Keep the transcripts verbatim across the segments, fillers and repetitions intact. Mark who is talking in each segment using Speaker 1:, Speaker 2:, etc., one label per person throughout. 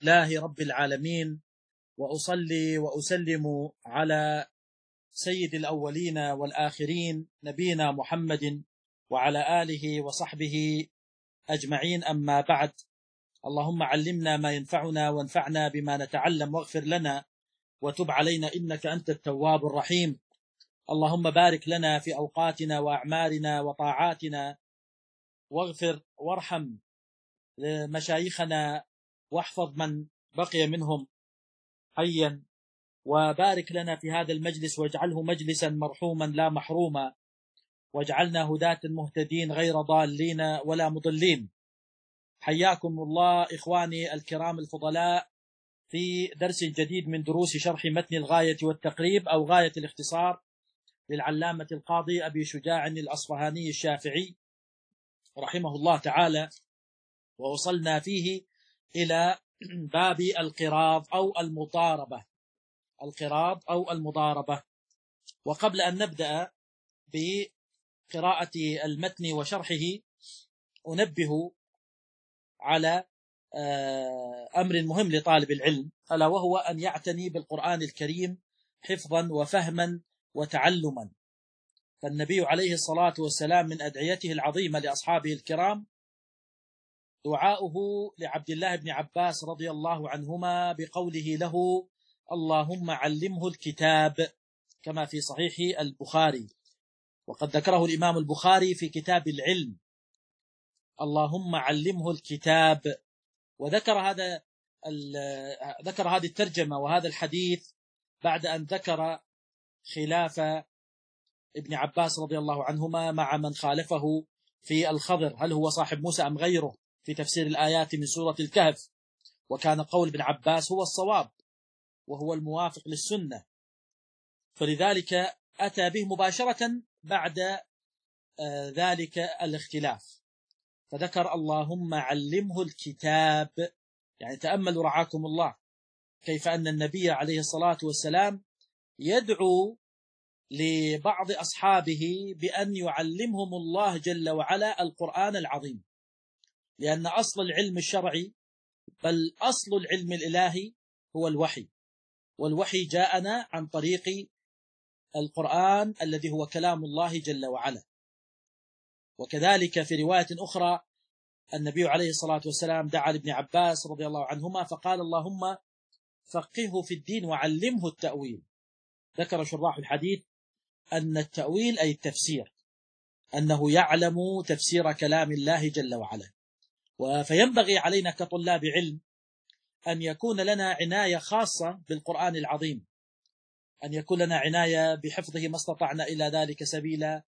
Speaker 1: لله رب العالمين، وأصلي وأسلم على سيد الأولين والآخرين نبينا محمد وعلى آله وصحبه أجمعين. أما بعد، اللهم علمنا ما ينفعنا وانفعنا بما نتعلم، واغفر لنا وتب علينا إنك أنت التواب الرحيم. اللهم بارك لنا في أوقاتنا وأعمارنا وطاعاتنا، واغفر وارحم مشايخنا، واحفظ من بقي منهم حيا، وبارك لنا في هذا المجلس واجعله مجلسا مرحوما لا محروما، واجعلنا هداة مهتدين غير ضالين ولا مضلين. حياكم الله إخواني الكرام الفضلاء في درس جديد من دروس شرح متن الغاية والتقريب أو غاية الاختصار للعلامة القاضي أبي شجاع الأصفهاني الشافعي رحمه الله تعالى، ووصلنا فيه إلى باب القراض أو المضاربة القراض أو المضاربة. وقبل أن نبدأ بقراءة المتن وشرحه أنبه على أمر مهم لطالب العلم، ألا وهو أن يعتني بالقرآن الكريم حفظا وفهما وتعلما. فالنبي عليه الصلاة والسلام من أدعيته العظيمة لأصحابه الكرام دعاؤه لعبد الله بن عباس رضي الله عنهما بقوله له: اللهم علمه الكتاب، كما في صحيح البخاري، وقد ذكره الإمام البخاري في كتاب العلم، اللهم علمه الكتاب. وذكر هذا ذكر هذه الترجمة وهذا الحديث بعد أن ذكر خلاف ابن عباس رضي الله عنهما مع من خالفه في الخضر، هل هو صاحب موسى أم غيره، في تفسير الآيات من سورة الكهف. وكان قول ابن عباس هو الصواب وهو الموافق للسنة، فلذلك أتى به مباشرة بعد ذلك الاختلاف، فذكر اللهم علمه الكتاب. يعني تأملوا رعاكم الله كيف أن النبي عليه الصلاة والسلام يدعو لبعض أصحابه بأن يعلمهم الله جل وعلا القرآن العظيم، لأن أصل العلم الشرعي بل أصل العلم الإلهي هو الوحي، والوحي جاءنا عن طريق القرآن الذي هو كلام الله جل وعلا. وكذلك في رواية أخرى النبي عليه الصلاة والسلام دعا لابن عباس رضي الله عنهما فقال: اللهم فقهه في الدين وعلمه التأويل. ذكر شراح الحديث أن التأويل أي التفسير، أنه يعلم تفسير كلام الله جل وعلا. فينبغي علينا كطلاب علم أن يكون لنا عناية خاصة بالقرآن العظيم، أن يكون لنا عناية بحفظه ما استطعنا إلى ذلك سبيلا،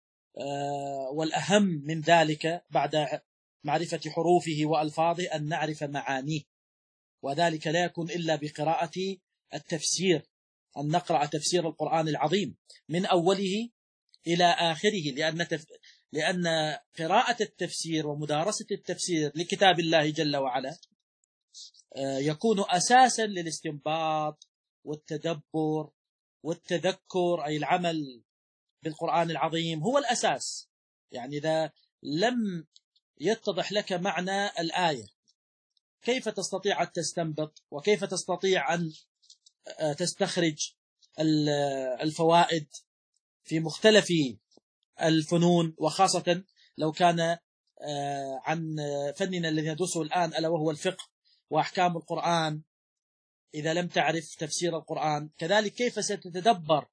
Speaker 1: والأهم من ذلك بعد معرفة حروفه وألفاظه أن نعرف معانيه، وذلك لا يكون إلا بقراءة التفسير، أن نقرأ تفسير القرآن العظيم من أوله إلى آخره، لأن تف... لأن قراءة التفسير ومدارسة التفسير لكتاب الله جل وعلا يكون أساسا للاستنباط والتدبر والتذكر، أي العمل بالقرآن العظيم هو الأساس. يعني إذا لم يتضح لك معنى الآية كيف تستطيع أن تستنبط، وكيف تستطيع أن تستخرج الفوائد في مختلف الفنون، وخاصة لو كان عن فننا الذي ندرسه الآن ألا وهو الفقه وأحكام القرآن. إذا لم تعرف تفسير القرآن كذلك كيف ستتدبر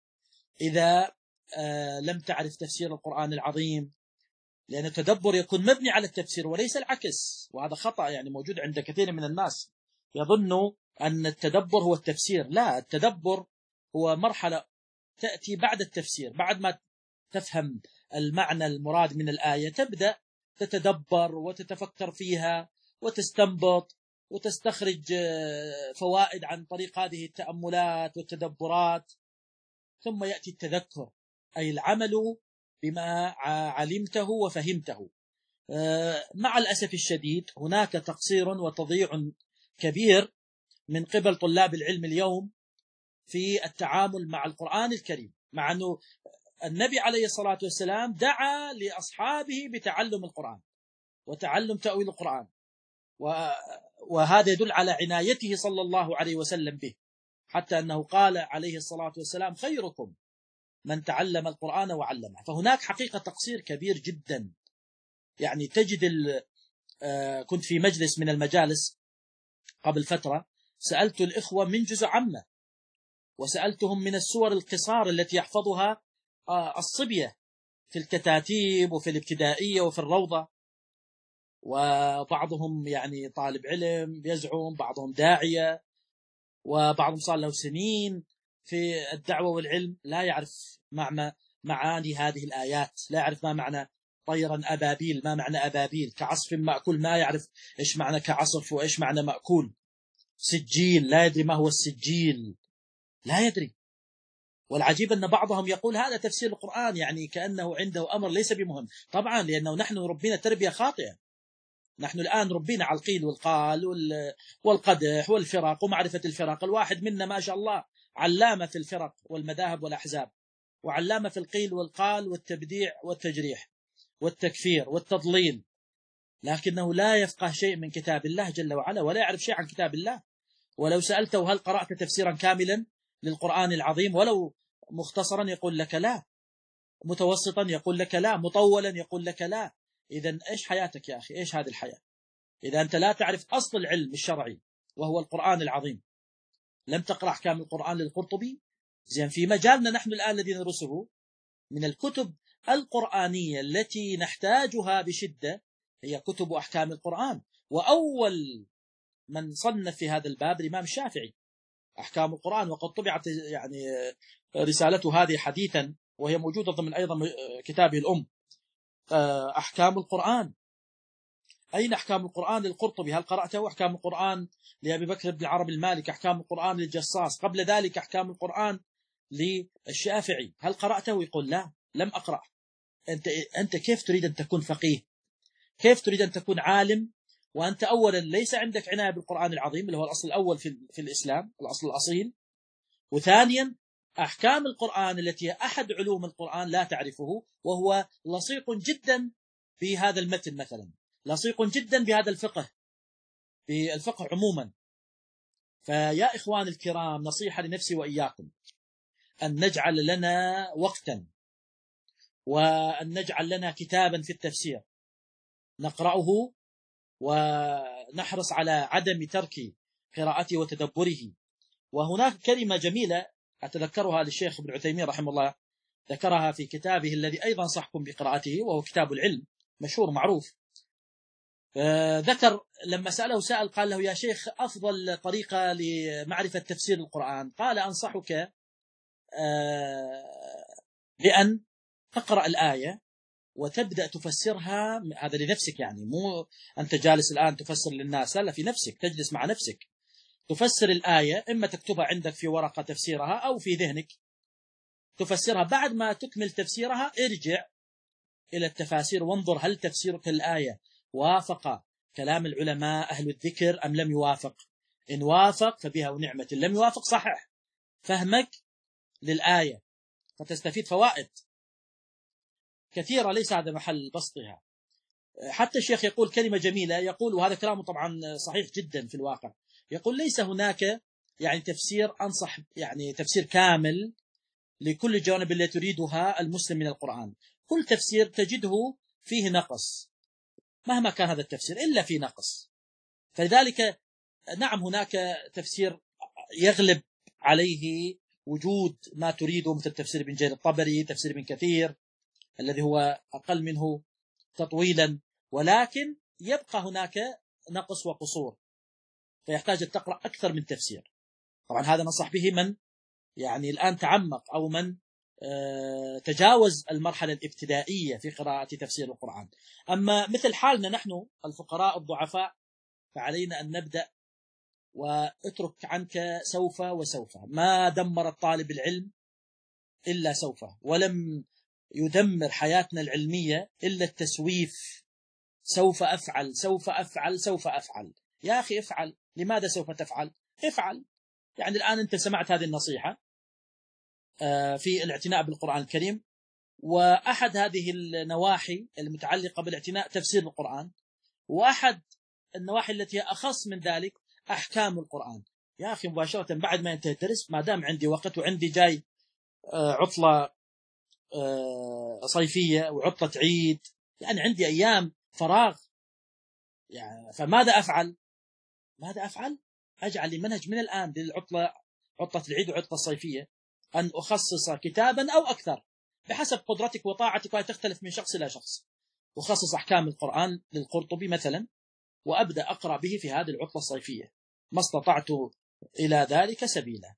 Speaker 1: إذا لم تعرف تفسير القرآن العظيم، لأن التدبر يكون مبني على التفسير وليس العكس، وهذا خطأ يعني موجود عند كثير من الناس، يظنوا أن التدبر هو التفسير. لا، التدبر هو مرحلة تأتي بعد التفسير، بعد ما تفهم المعنى المراد من الآية تبدأ تتدبر وتتفكر فيها وتستنبط وتستخرج فوائد عن طريق هذه التأملات والتدبرات، ثم يأتي التذكر أي العمل بما علمته وفهمته. مع الأسف الشديد هناك تقصير وتضييع كبير من قبل طلاب العلم اليوم في التعامل مع القرآن الكريم، مع أنه النبي عليه الصلاة والسلام دعا لأصحابه بتعلم القرآن وتعلم تأويل القرآن، وهذا يدل على عنايته صلى الله عليه وسلم به، حتى أنه قال عليه الصلاة والسلام: خيركم من تعلم القرآن وعلمه. فهناك حقيقة تقصير كبير جدا. يعني تجد ال... آه كنت في مجلس من المجالس قبل فترة، سألت الإخوة من جزء عامة، وسألتهم من السور القصار التي يحفظها آه الصبية في الكتاتيب وفي الابتدائية وفي الروضة، وبعضهم يعني طالب علم يزعم، بعضهم داعية، وبعضهم صار له سنين في الدعوة والعلم، لا يعرف معنى معاني هذه الآيات، لا يعرف ما معنى طيرا أبابيل، ما معنى أبابيل، كعصف مأكول ما يعرف إيش معنى كعصف وإيش معنى مأكول، سجيل لا يدري ما هو السجيل، لا يدري. والعجيب أن بعضهم يقول هذا تفسير القرآن، يعني كأنه عنده أمر ليس بمهم. طبعا لأنه نحن ربنا تربية خاطئة، نحن الآن ربنا على القيل والقال والقدح والفرق ومعرفة الفرق. الواحد منا ما شاء الله علامة في الفرق والمذاهب والأحزاب، وعلامة في القيل والقال والتبديع والتجريح والتكفير والتضليل، لكنه لا يفقه شيء من كتاب الله جل وعلا، ولا يعرف شيء عن كتاب الله. ولو سألته هل قرأت تفسيرا كاملا للقرآن العظيم ولو مختصرا يقول لك لا، متوسطا يقول لك لا، مطولا يقول لك لا. إذن إيش حياتك يا أخي؟ إيش هذه الحياة إذا أنت لا تعرف أصل العلم الشرعي وهو القرآن العظيم؟ لم تقرأ أحكام القرآن للقرطبي؟ زين، في مجالنا نحن الآن الذي ندرسه من الكتب القرآنية التي نحتاجها بشدة هي كتب أحكام القرآن. وأول من صنف في هذا الباب الإمام الشافعي، أحكام القرآن، وقد طبعت يعني رسالته هذه حديثا، وهي موجودة ضمن أيضا كتابه الأم، أحكام القرآن. أين أحكام القرآن للقرطبي؟ هل قرأته؟ أحكام القرآن لأبي بكر بن العربي المالك، أحكام القرآن للجصاص، قبل ذلك أحكام القرآن للشافعي، هل قرأته؟ يقول لا، لم أقرأ. أنت, أنت كيف تريد أن تكون فقيه؟ كيف تريد أن تكون عالم وأنت أولا ليس عندك عناية بالقرآن العظيم اللي هو الأصل الأول في, في الإسلام، الأصل الأصيل، وثانيا أحكام القرآن التي هي أحد علوم القرآن لا تعرفه، وهو لصيق جدا بهذا المتن مثلا، لصيق جدا بهذا الفقه، بالفقه عموما. فيا إخوان الكرام، نصيحة لنفسي وإياكم أن نجعل لنا وقتا، وأن نجعل لنا كتابا في التفسير نقرأه، ونحرص على عدم ترك قراءته وتدبره. وهناك كلمة جميلة أتذكرها للشيخ ابن عثيمين رحمه الله، ذكرها في كتابه الذي أيضا صحكم بقراءته، وهو كتاب العلم مشهور معروف. ذكر لما سأله سائل قال له: يا شيخ، أفضل طريقة لمعرفة تفسير القرآن؟ قال: أنصحك بأن تقرأ الآية وتبدأ تفسرها، هذا لنفسك، يعني مو أنت جالس الآن تفسر للناس، لا، في نفسك، تجلس مع نفسك تفسر الآية، إما تكتبها عندك في ورقة تفسيرها أو في ذهنك تفسرها. بعد ما تكمل تفسيرها ارجع إلى التفاسير وانظر هل تفسيرك الآية وافق كلام العلماء أهل الذكر أم لم يوافق. إن وافق فبها ونعمة، إن لم يوافق صحح فهمك للآية فتستفيد فوائد كثيرة، ليس هذا محل بسطها. حتى الشيخ يقول كلمة جميلة، يقول، وهذا كلامه طبعا صحيح جدا في الواقع، يقول: ليس هناك يعني تفسير أنصح يعني تفسير كامل لكل الجوانب التي تريدها المسلم من القرآن. كل تفسير تجده فيه نقص، مهما كان هذا التفسير إلا فيه نقص. فلذلك نعم هناك تفسير يغلب عليه وجود ما تريده، مثل تفسير ابن جرير الطبري، تفسير ابن كثير الذي هو أقل منه تطويلا، ولكن يبقى هناك نقص وقصور، فيحتاج أن تقرأ أكثر من تفسير. طبعا هذا ننصح به من يعني الآن تعمق أو من تجاوز المرحلة الابتدائية في قراءة تفسير القرآن. أما مثل حالنا نحن الفقراء الضعفاء فعلينا أن نبدأ، واترك عنك سوف وسوف. ما دمر الطالب العلم إلا سوف، ولم يدمر حياتنا العلمية إلا التسويف. سوف أفعل سوف أفعل سوف أفعل. يا أخي افعل، لماذا سوف تفعل؟ افعل. يعني الآن أنت سمعت هذه النصيحة في الاعتناء بالقرآن الكريم، وأحد هذه النواحي المتعلقة بالاعتناء تفسير القرآن، وأحد النواحي التي هي أخص من ذلك أحكام القرآن. يا أخي مباشرة بعد ما ينتهي الدرس، ما دام عندي وقت وعندي جاي عطلة صيفية وعطلة عيد، يعني عندي أيام فراغ، يعني فماذا أفعل؟ ماذا أفعل؟ أجعل لي منهج من الآن للعطلة، عطلة العيد وعطلة الصيفية، أن أخصص كتابا أو أكثر بحسب قدرتك وطاعتك، وهي تختلف من شخص إلى شخص. أخصص أحكام القرآن للقرطبي مثلا، وأبدأ أقرأ به في هذه العطلة الصيفية ما استطعت إلى ذلك سبيلا.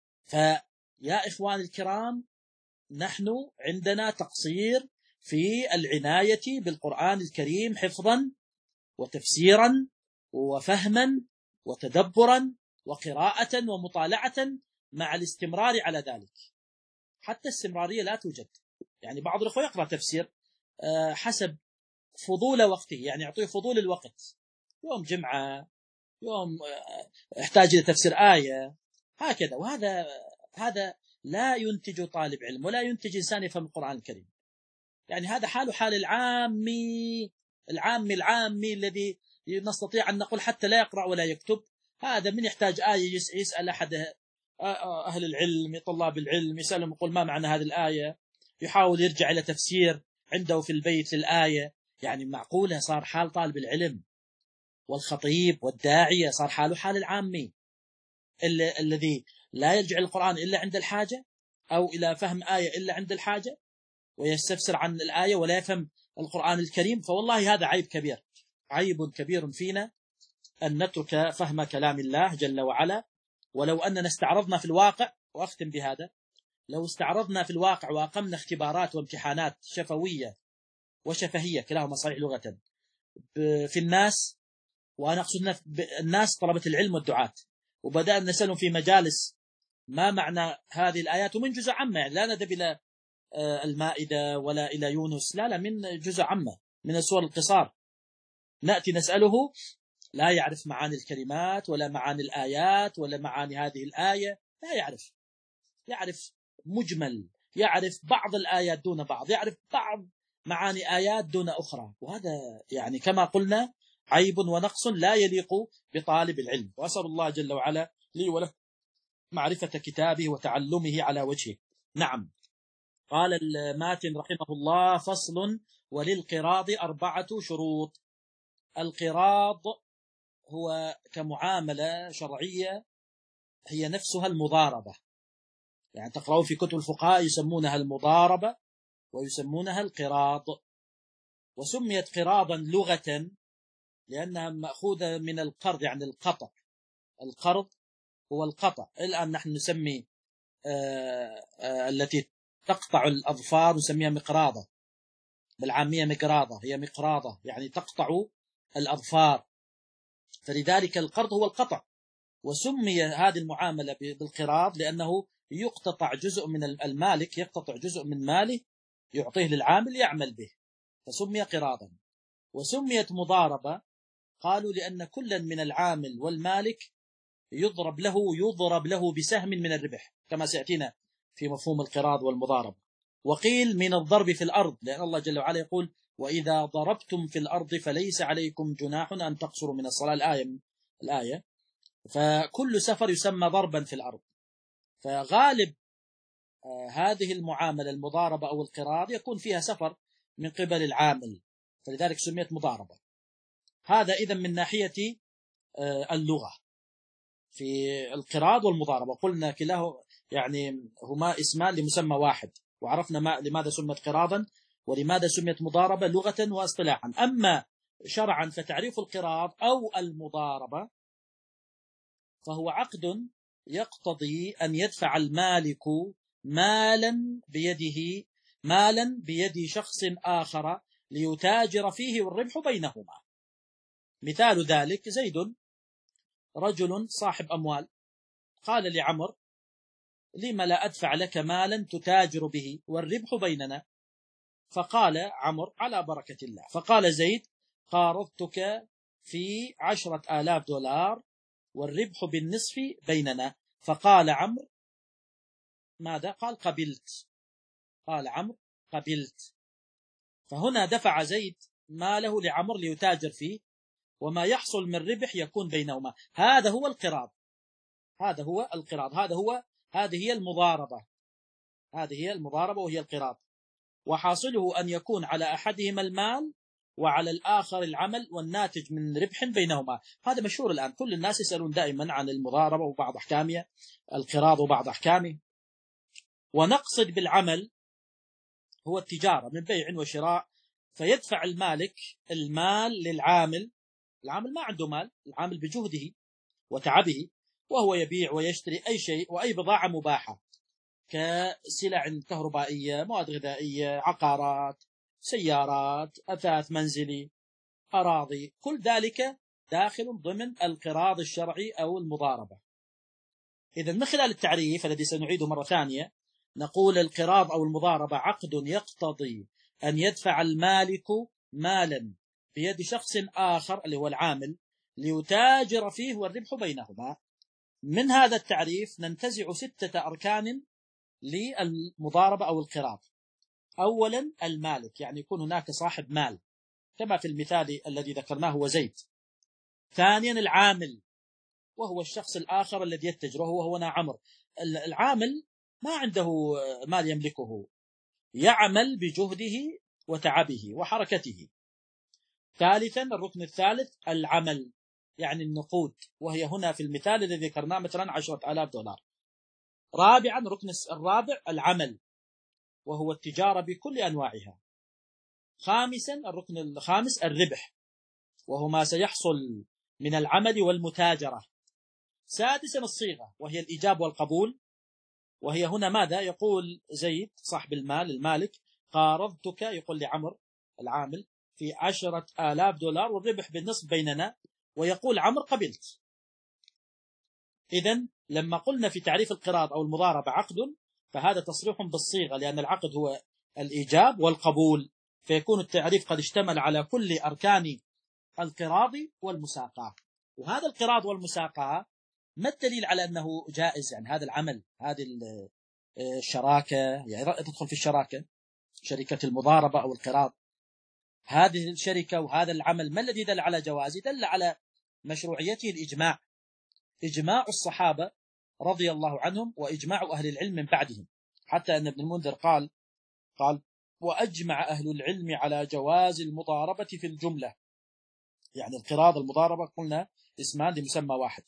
Speaker 1: فيا إخوان الكرام، نحن عندنا تقصير في العناية بالقرآن الكريم حفظا وتفسيرا وفهما وتدبرا وقراءة ومطالعة، مع الاستمرار على ذلك. حتى الاستمرارية لا توجد، يعني بعض الأخوة يقرأ تفسير حسب فضول وقته، يعني يعطيه فضول الوقت، يوم جمعة، يوم احتاج إلى تفسير آية، هكذا. وهذا هذا لا ينتج طالب علم ولا ينتج إنسان يفهم القرآن الكريم. يعني هذا حاله حال العامي العامي العامي الذي نستطيع أن نقول حتى لا يقرأ ولا يكتب. هذا من يحتاج آية يسأل أحد أهل العلم، طلاب العلم، يسألهم يقول ما معنى هذه الآية، يحاول يرجع إلى تفسير عنده في البيت للآية. يعني معقولة صار حال طالب العلم والخطيب والداعية صار حاله حال العامي الذي لا يرجع القرآن إلا عند الحاجة، أو إلى فهم آية إلا عند الحاجة، ويستفسر عن الآية ولا يفهم القرآن الكريم. فوالله هذا عيب كبير، عيب كبير فينا أن نترك فهم كلام الله جل وعلا. ولو أننا استعرضنا في الواقع، وأختم بهذا، لو استعرضنا في الواقع وأقمنا اختبارات وامتحانات شفوية وشفهية كلاهما صحيح لغة في الناس، وأنا أقصد الناس طلبة العلم والدعاة، وبدأنا نسألهم في مجالس ما معنى هذه الآيات، ومن جزء عامة، يعني لا نذهب إلى المائدة ولا إلى يونس، لا لا من جزء عامة من السور القصار، نأتي نسأله لا يعرف معاني الكلمات ولا معاني الآيات ولا معاني هذه الآية، لا يعرف، يعرف مجمل، يعرف بعض الآيات دون بعض، يعرف بعض معاني آيات دون أخرى. وهذا يعني كما قلنا عيب ونقص لا يليق بطالب العلم. وأسأل الله جل وعلا لي وله معرفة كتابه وتعلمه على وجهه. نعم. قال الماتن رحمه الله: فصل: وللقراض أربعة شروط. القراض هو كمعاملة شرعية هي نفسها المضاربة، يعني تقرأوا في كتب الفقهاء يسمونها المضاربة ويسمونها القراض. وسميت قراضا لغة لأنها مأخوذة من القرض، يعني القطع. القرض هو القطع. الآن نحن نسمي آآ آآ التي تقطع الأظفار نسميها مقراضة، بالعامية مقراضة، هي مقراضة يعني تقطع الأظفار. فلذلك القرض هو القطع. وسمي هذه المعاملة بالقراض لأنه يقتطع جزء من المالك، يقتطع جزء من ماله يعطيه للعامل يعمل به، فسمي قراضا. وسميت مضاربة قالوا لأن كلا من العامل والمالك يضرب له يضرب له بسهم من الربح، كما سيأتينا في مفهوم القراض والمضاربة. وقيل من الضرب في الأرض، لأن الله جل وعلا يقول: وإذا ضربتم في الأرض فليس عليكم جناح أن تقصروا من الصلاة، الآية الآية فكل سفر يسمى ضربا في الأرض. فغالب آه هذه المعاملة المضاربة أو القراض يكون فيها سفر من قبل العامل، فلذلك سميت مضاربة. هذا إذن من ناحية آه اللغة في القراض والمضاربة. قلنا كلاه يعني هما اسمان لمسمى واحد، وعرفنا ما لماذا سمت قراضا ولماذا سميت مضاربة لغة واصطلاحا. أما شرعا فتعريف القراض أو المضاربة فهو عقد يقتضي أن يدفع المالك مالا بيده مالا بيد شخص آخر ليتاجر فيه والربح بينهما. مثال ذلك: زيد رجل صاحب أموال، قال لعمر: لما لا أدفع لك مالا تتاجر به والربح بيننا؟ فقال عمر: على بركة الله. فقال زيد: قارضتك في عشرة آلاف دولار والربح بالنصف بيننا. فقال عمرو: ماذا؟ قال: قبلت. قال عمرو: قبلت. فهنا دفع زيد ماله لعمر ليتاجر فيه، وما يحصل من ربح يكون بينهما. هذا هو القراض، هذا هو القراض، هذا هو هذه هي المضاربة، هذه هي المضاربة وهي القراض. وحاصله أن يكون على أحدهما المال وعلى الآخر العمل والناتج من ربح بينهما. هذا مشهور الآن، كل الناس يسألون دائما عن المضاربة وبعض أحكامها، القراض وبعض أحكامه. ونقصد بالعمل هو التجارة من بيع وشراء، فيدفع المالك المال للعامل، العامل ما عنده مال، العامل بجهده وتعبه، وهو يبيع ويشتري أي شيء وأي بضاعة مباحة كسلع كهربائية، مواد غذائية، عقارات، سيارات، أثاث منزلي، أراضي، كل ذلك داخل ضمن القراض الشرعي أو المضاربة. إذا من خلال التعريف الذي سنعيده مرة ثانية نقول القراض أو المضاربة عقد يقتضي أن يدفع المالك مالا بيد شخص آخر اللي هو العامل ليتاجر فيه والربح بينهما. من هذا التعريف ننتزع ستة أركان للمضاربة أو القراض. أولا المالك، يعني يكون هناك صاحب مال كما في المثال الذي ذكرناه هو زيد. ثانيا العامل، وهو الشخص الآخر الذي يتجر، وهو هنا عمر. العامل ما عنده مال يملكه، يعمل بجهده وتعبه وحركته. ثالثا الركن الثالث العمل، يعني النقود، وهي هنا في المثال الذي ذكرناه مثلا عشرة آلاف دولار. رابعا الركن الرابع العمل، وهو التجارة بكل أنواعها. خامسا الركن الخامس الربح، وهو ما سيحصل من العمل والمتاجرة. سادسا الصيغة، وهي الإيجاب والقبول، وهي هنا ماذا؟ يقول زيد صاحب المال المالك قارضتك، يقول لعمر العامل في عشرة آلاف دولار والربح بالنصف بيننا، ويقول عمر قبلت. إذن لما قلنا في تعريف القراض أو المضاربة عقد، فهذا تصريح بالصيغة، لأن العقد هو الإيجاب والقبول، فيكون التعريف قد اشتمل على كل أركان القراض والمساقاة. وهذا القراض والمساقاة ما الدليل على أنه جائز؟ يعني هذا العمل، هذه الشراكة، يعني تدخل في الشراكة، شركة المضاربة أو القراض، هذه الشركة وهذا العمل، ما الذي دل على جوازه؟ دل على مشروعيته الإجماع، إجماع الصحابة رضي الله عنهم وإجماع أهل العلم من بعدهم، حتى أن ابن المنذر قال قال وأجمع أهل العلم على جواز المضاربة في الجملة. يعني القراض المضاربة قلنا اسمان لمسمى واحد.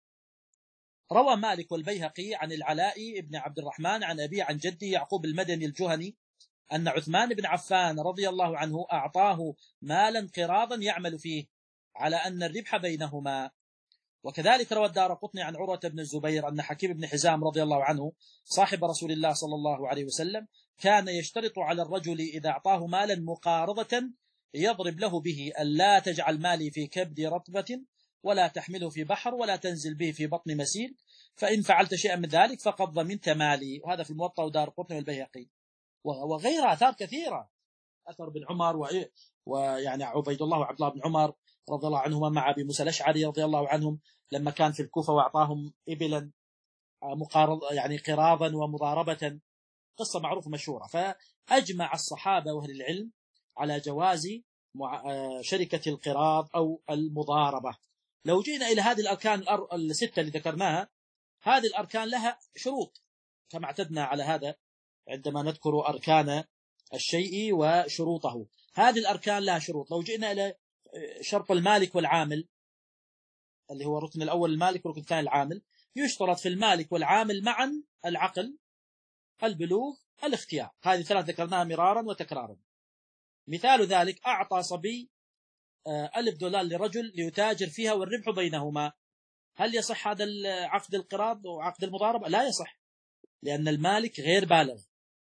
Speaker 1: روى مالك والبيهقي عن العلاء بن عبد الرحمن عن أبي عن جده يعقوب المدني الجهني أن عثمان بن عفان رضي الله عنه أعطاه مالا قراضا يعمل فيه على أن الربح بينهما. وكذلك روى الدارقطني عن عروة بن الزبير أن حكيم بن حزام رضي الله عنه صاحب رسول الله صلى الله عليه وسلم كان يشترط على الرجل إذا أعطاه مالا مقارضة يضرب له به ألا تجعل مالي في كبد رطبة ولا تحمله في بحر ولا تنزل به في بطن مسيل، فإن فعلت شيئا من ذلك فقد ضمنت مالي. وهذا في الموطأ ودارقطني والبيهقي وغيرها آثار كثيرة، أثر بن عمر ويعني عبيد الله وعبد الله بن عمر رضي الله عنهما مع أبي موسى الأشعري رضي الله عنهم لما كان في الكوفة وأعطاهم إبلا مقارض يعني قراضا ومضاربة، قصة معروفة مشهورة. فأجمع الصحابة وأهل العلم على جواز شركة القراض أو المضاربة. لو جئنا إلى هذه الأركان الستة اللي ذكرناها، هذه الأركان لها شروط كما اعتدنا على هذا عندما نذكر أركان الشيء وشروطه. هذه الأركان لها شروط. لو جئنا إلى شرط المالك والعامل اللي هو الركن الأول المالك والركن الثاني العامل، يشترط في المالك والعامل معا العقل، البلوغ، الاختيار. هذه ثلاث ذكرناها مرارا وتكرارا. مثال ذلك أعطى صبي ألف دولار لرجل ليتاجر فيها والربح بينهما. هل يصح هذا عقد القراض وعقد المضاربة؟ لا يصح، لأن المالك غير بالغ.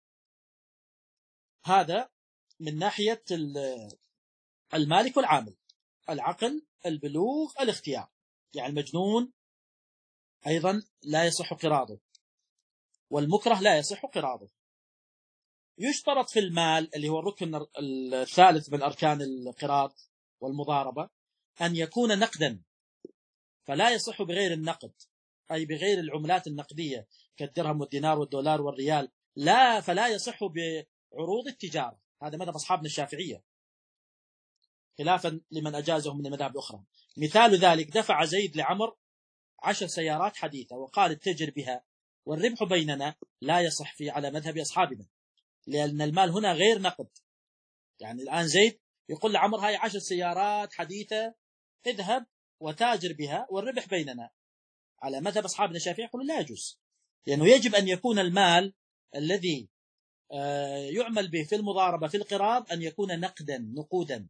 Speaker 1: هذا من ناحية المالك والعامل، العقل، البلوغ، الاختيار. يعني المجنون أيضا لا يصح قراضه، والمكره لا يصح قراضه. يشترط في المال اللي هو الركن الثالث من أركان القراض والمضاربة أن يكون نقدا، فلا يصح بغير النقد، أي بغير العملات النقدية كالدرهم والدينار والدولار والريال، لا فلا يصح بعروض التجارة. هذا مذهب أصحابنا الشافعية. خلافا لمن أجازه من المذاهب الأخرى. مثال ذلك دفع زيد لعمر عشر سيارات حديثة وقال اتجر بها والربح بيننا، لا يصح في على مذهب أصحابنا، لأن المال هنا غير نقد. يعني الآن زيد يقول لعمر هاي عشر سيارات حديثة اذهب وتاجر بها والربح بيننا. على مذهب أصحابنا الشافعي يقول لا يجوز، لأنه يجب أن يكون المال الذي يعمل به في المضاربة في القراض أن يكون نقدا نقودا،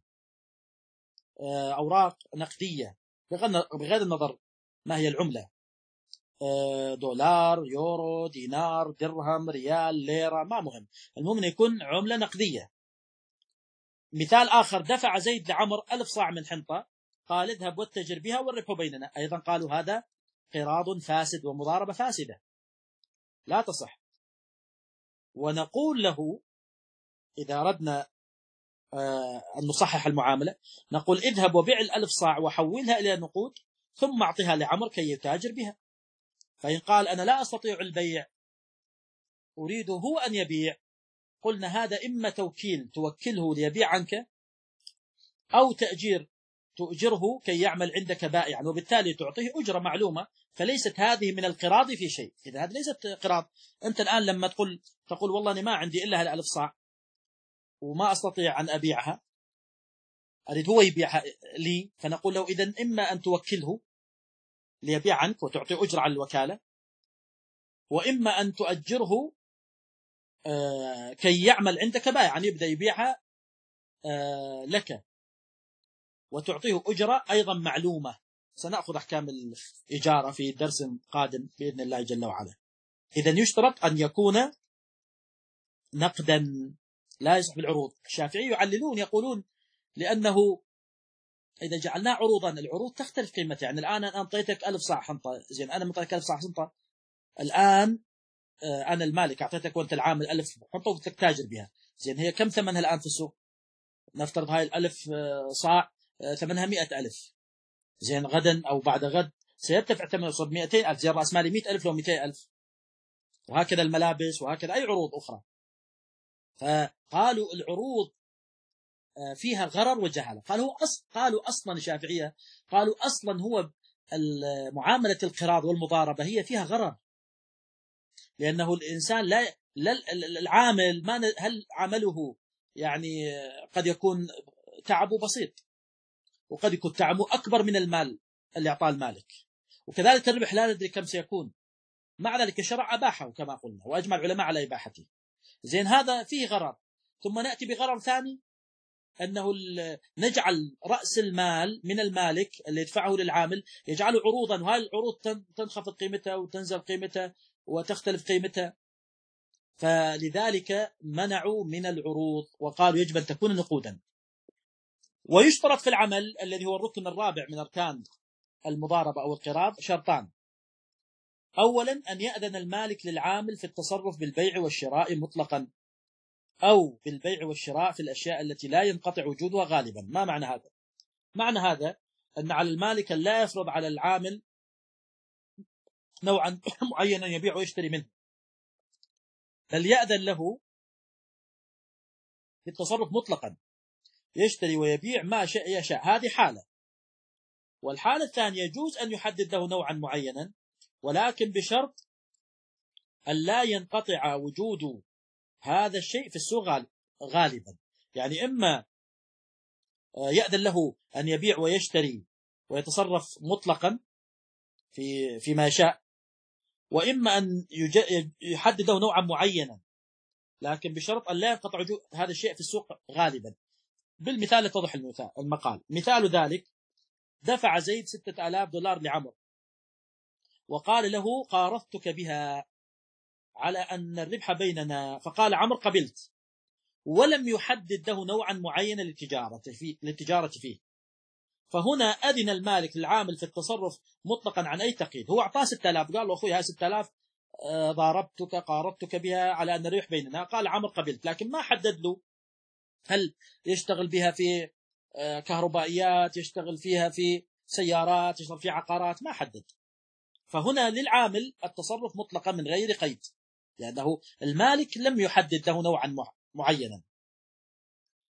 Speaker 1: أوراق نقدية بغض النظر ما هي العملة، دولار، يورو، دينار، درهم، ريال، ليرة، ما مهم، المهم أن يكون عملة نقدية. مثال آخر دفع زيد لعمر ألف صاع من حنطة قال اذهب واتجر بها والربح بيننا، أيضا قالوا هذا قراض فاسد ومضاربة فاسدة لا تصح. ونقول له إذا أردنا أن نصحح المعاملة نقول اذهب وبيع الألف صاع وحولها إلى نقود ثم أعطيها لعمر كي يتاجر بها. فإن قال أنا لا أستطيع البيع أريده هو أن يبيع، قلنا هذا إما توكيل توكله ليبيع عنك، أو تأجير تؤجره كي يعمل عندك بائعا، وبالتالي تعطيه أجرة معلومة، فليست هذه من القراض في شيء. إذا هذه ليست قراض. أنت الآن لما تقول تقول والله أنا ما عندي إلا هالألف صاع وما أستطيع أن أبيعها، أريد هو يبيعها لي، فنقول له إذن إما أن توكله ليبيع عنك وتعطي أجرة على الوكالة، وإما أن تؤجره آه كي يعمل عندك بائعا، يعني يبدأ يبيعها آه لك وتعطيه أجرة أيضا معلومة. سنأخذ أحكام الإجارة في درس قادم بإذن الله جل وعلا. إذن يشترط أن يكون نقدا لا يصح بالعروض. الشافعي يعللون يقولون لأنه إذا جعلناه عروضا العروض تختلف قيمتها. يعني الآن أنا أعطيتك ألف صاع حنطة، زين أنا مطيتك ألف صاع حنطة، الآن أنا المالك أعطيتك وأنت العامل ألف حنطة وقلتك تاجر بها، زين هي كم ثمنها الآن في السوق؟ نفترض هاي الألف صاع ثمنها مئة ألف، زين غدا أو بعد غد سيرتفع ثمنها صار مئتين ألف، زين رأس مالي مئة ألف لو مئتين ألف، وهكذا الملابس وهكذا أي عروض أخرى. فقالوا العروض فيها غرر وجهالة. قالوا أص... قالوا أصلا الشافعية قالوا أصلا هو معاملة القراض والمضاربة هي فيها غرر، لأنه الإنسان لا, لا العامل ما ن... هل عمله يعني قد يكون تعبه بسيط وقد يكون تعبه أكبر من المال اللي أعطاه المالك، وكذلك الربح لا ندري كم سيكون، مع ذلك الشرع أباحه كما قلنا وأجمع العلماء على إباحته. زين هذا فيه غرر. ثم نأتي بغرر ثاني أنه نجعل رأس المال من المالك اللي يدفعه للعامل يجعله عروضا، وهذه العروض تنخفض قيمتها وتنزل قيمتها وتختلف قيمتها، فلذلك منعوا من العروض وقالوا يجب أن تكون نقودا. ويشترط في العمل الذي هو الركن الرابع من أركان المضاربة أو القراض شرطان: أولا أن يأذن المالك للعامل في التصرف بالبيع والشراء مطلقا، أو بالبيع والشراء في الأشياء التي لا ينقطع وجودها غالبا. ما معنى هذا؟ معنى هذا أن على المالك لا يفرض على العامل نوعا معينا يبيع ويشتري منه، بل يأذن له في التصرف مطلقا، يشتري ويبيع ما شاء يشاء. هذه حالة. والحالة الثانية يجوز أن يحدد له نوعا معينا، ولكن بشرط أن لا ينقطع وجود هذا الشيء في السوق غالبا. يعني إما يأذن له أن يبيع ويشتري ويتصرف مطلقا في فيما يشاء، وإما أن يحدد له نوعا معينا لكن بشرط أن لا ينقطع وجود هذا الشيء في السوق غالبا. بالمثال يتضح المقال. مثال ذلك دفع زيد ستة آلاف دولار لعمر وقال له قارضتك بها على أن الربح بيننا، فقال عمر قبلت، ولم يحدد له نوعا معينا للتجارة فيه, للتجارة فيه. فهنا أذن المالك للعامل في التصرف مطلقا عن أي تقييد. هو أعطاه ستة آلاف، قال له أخوي هاي ستة آلاف ضاربتك قارضتك بها على أن الربح بيننا، قال عمر قبلت، لكن ما حدد له هل يشتغل بها في كهربائيات، يشتغل فيها في سيارات، يشتغل في عقارات، ما حدد. فهنا للعامل التصرف مطلقا من غير قيد، لأنه المالك لم يحدد له نوعا معينا.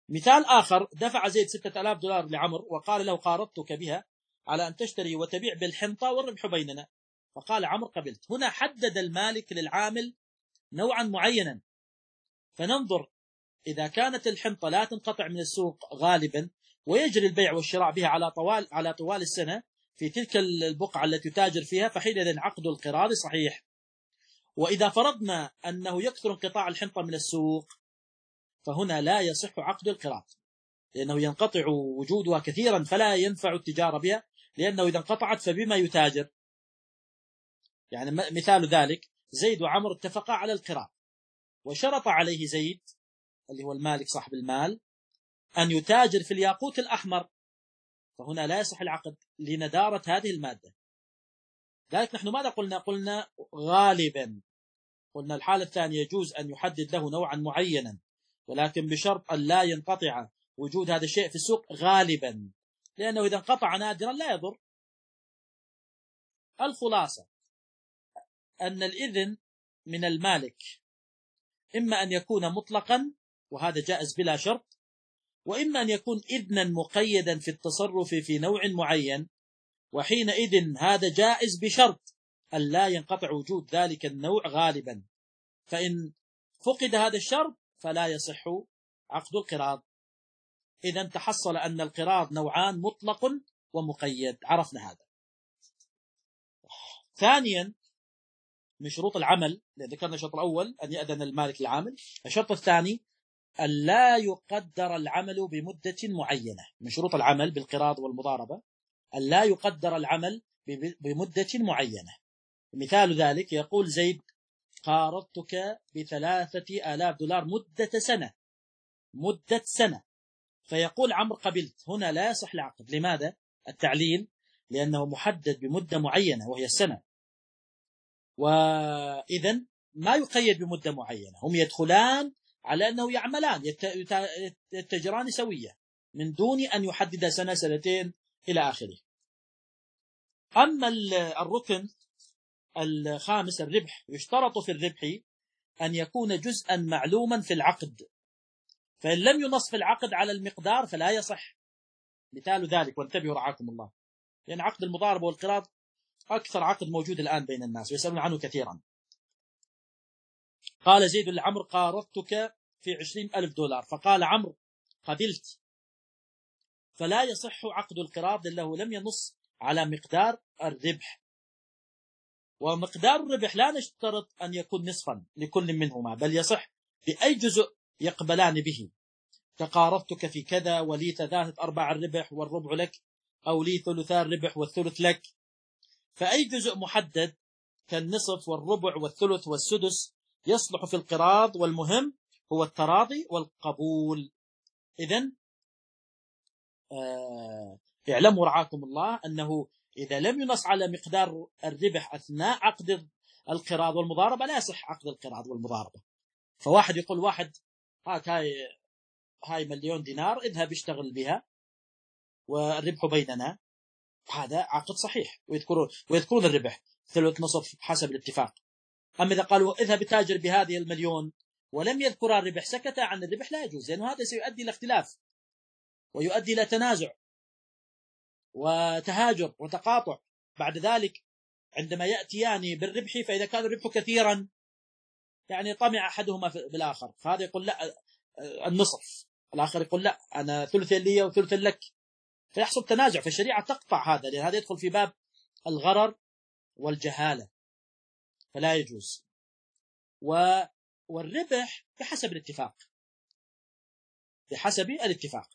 Speaker 1: مثال آخر: دفع زيد ستة آلاف دولار لعمر وقال له: قارضتك بها على أن تشتري وتبيع بالحنطة والربح بيننا. فقال عمر: قبلت. هنا حدد المالك للعامل نوعا معينا، فننظر إذا كانت الحنطة لا تنقطع من السوق غالبا ويجري البيع والشراء بها على طوال على طوال السنة في تلك البقعة التي تاجر فيها، فحينئذ عقد القراض صحيح. وإذا فرضنا أنه يكثر انقطاع الحنطة من السوق فهنا لا يصح عقد القراض، لأنه ينقطع وجودها كثيرا فلا ينفع التجارة بها، لأنه إذا انقطعت فبما يتاجر. يعني مثال ذلك: زيد وعمر اتفقا على القراض وشرط عليه زيد اللي هو المالك صاحب المال أن يتاجر في الياقوت الأحمر، فهنا لا يصح العقد لندارة هذه المادة. ذلك نحن ماذا قلنا؟ قلنا غالبا، قلنا الحالة الثانية يجوز أن يحدد له نوعا معينا، ولكن بشرط أن لا ينقطع وجود هذا الشيء في السوق غالبا، لأنه إذا انقطع نادرا لا يضر. الخلاصة أن الإذن من المالك إما أن يكون مطلقا وهذا جائز بلا شرط، وإما أن يكون إذنا مقيدا في التصرف في نوع معين، وحينئذ هذا جائز بشرط أن لا ينقطع وجود ذلك النوع غالبا، فإن فقد هذا الشرط فلا يصح عقد القراض. إذا تحصل أن القراض نوعان: مطلق ومقيد، عرفنا هذا. ثانيا من شروط العمل، ذكرنا الشرط الأول أن يأذن المالك للعامل، الشرط الثاني أن لا يقدر العمل بمدة معينة. من شروط العمل بالقراض والمضاربة أن لا يقدر العمل بمدة معينة. مثال ذلك: يقول زيد: قارضتك بثلاثة آلاف دولار مدة سنة مدة سنة فيقول عمرو: قبلت. هنا لا يصح العقد. لماذا؟ التعليل: لأنه محدد بمدة معينة وهي السنة، وإذن ما يقيد بمدة معينة. هم يدخلان على أنه يعملان يتجران سوية من دون أن يحدد سنة سنتين إلى آخره. أما الركن الخامس الربح، يشترط في الربح أن يكون جزءا معلوما في العقد، فإن لم ينص في العقد على المقدار فلا يصح. مثال ذلك، وانتبهوا رعاكم الله، لأن عقد المضاربة والقراض أكثر عقد موجود الآن بين الناس ويسألون عنه كثيرا. قال زيد لعمرو: قارضتك في عشرين ألف دولار، فقال عمرو: قبلت. فلا يصح عقد القراض لأنه لم ينص على مقدار الربح، ومقدار الربح لا نشترط أن يكون نصفا لكل منهما، بل يصح بأي جزء يقبلان به، كقارضتك في كذا ولي ثلاثة أرباع الربح والربع لك، أو لي ثلثا الربح والثلث لك. فأي جزء محدد كالنصف والربع والثلث والسدس يصلح في القراض، والمهم هو التراضي والقبول. إذن آه اعلموا رعاكم الله أنه إذا لم ينص على مقدار الربح أثناء عقد القراض والمضاربة لا يصح عقد القراض والمضاربة. فواحد يقول واحد: هاك هاي هاي مليون دينار، اذهب اشتغل بها والربح بيننا، هذا عقد صحيح، ويذكرون ويذكرون الربح ثلث نصف حسب الاتفاق. أما إذا قالوا اذهب تاجر بهذه المليون ولم يذكر الربح، سكت عن الربح، لا يجوز، لأنه هذا سيؤدي إلى اختلاف ويؤدي إلى تنازع وتهاجر وتقاطع بعد ذلك عندما يأتيان بالربح. فإذا كان الربح كثيرا يعني طمع أحدهما بالآخر، فهذا يقول لا النصف، الآخر يقول لا أنا ثلث لي وثلث لك، فيحصل تنازع. فالشريعة تقطع هذا، لأن هذا يدخل في باب الغرر والجهالة، فلا يجوز. والربح بحسب الاتفاق، بحسب الاتفاق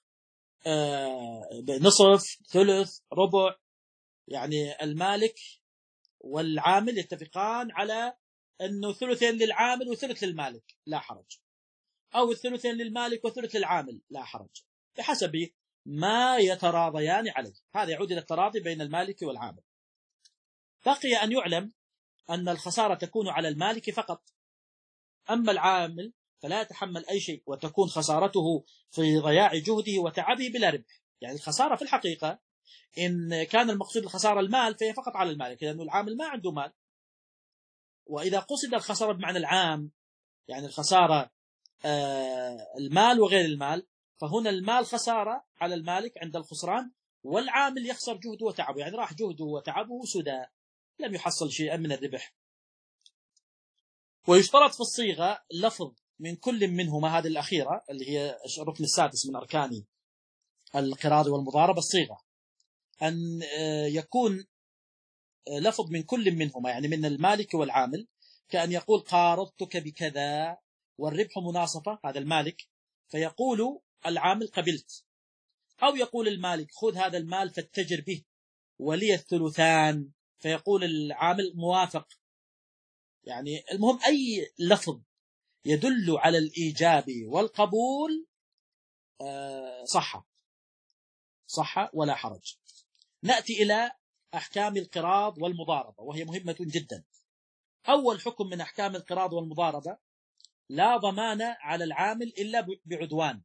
Speaker 1: نصف ثلث ربع، يعني المالك والعامل يتفقان على أنه ثلثين للعامل وثلث للمالك لا حرج، أو الثلثين للمالك وثلث للعامل لا حرج، بحسب ما يتراضيان عليه. هذا يعود إلى التراضي بين المالك والعامل. بقي أن يعلم أن الخسارة تكون على المالك فقط، أما العامل فلا يتحمل أي شيء، وتكون خسارته في ضياع جهده وتعبه بلا ربح. يعني الخسارة في الحقيقة إن كان المقصود الخسارة المال فهي فقط على المالك، لأنه العامل ما عنده مال. وإذا قصد الخسارة بمعنى العام، يعني الخسارة المال وغير المال، فهنا المال خسارة على المالك عند الخسران، والعامل يخسر جهده وتعبه، يعني راح جهده وتعبه سدى، لم يحصل شيئا من الربح. ويشترط في الصيغة لفظ من كل منهما، هذه الأخيرة اللي هي الركن السادس من أركان القراض والمضاربة، الصيغة أن يكون لفظ من كل منهما، يعني من المالك والعامل، كأن يقول قارضتك بكذا والربح مناصفة، هذا المالك، فيقول العامل قبلت، أو يقول المالك خذ هذا المال فاتجر به ولي الثلثان، فيقول العامل موافق. يعني المهم أي لفظ يدل على الإيجاب والقبول صح صح ولا حرج. نأتي إلى أحكام القراض والمضاربة، وهي مهمة جدا. أول حكم من أحكام القراض والمضاربة: لا ضمان على العامل إلا بعدوان.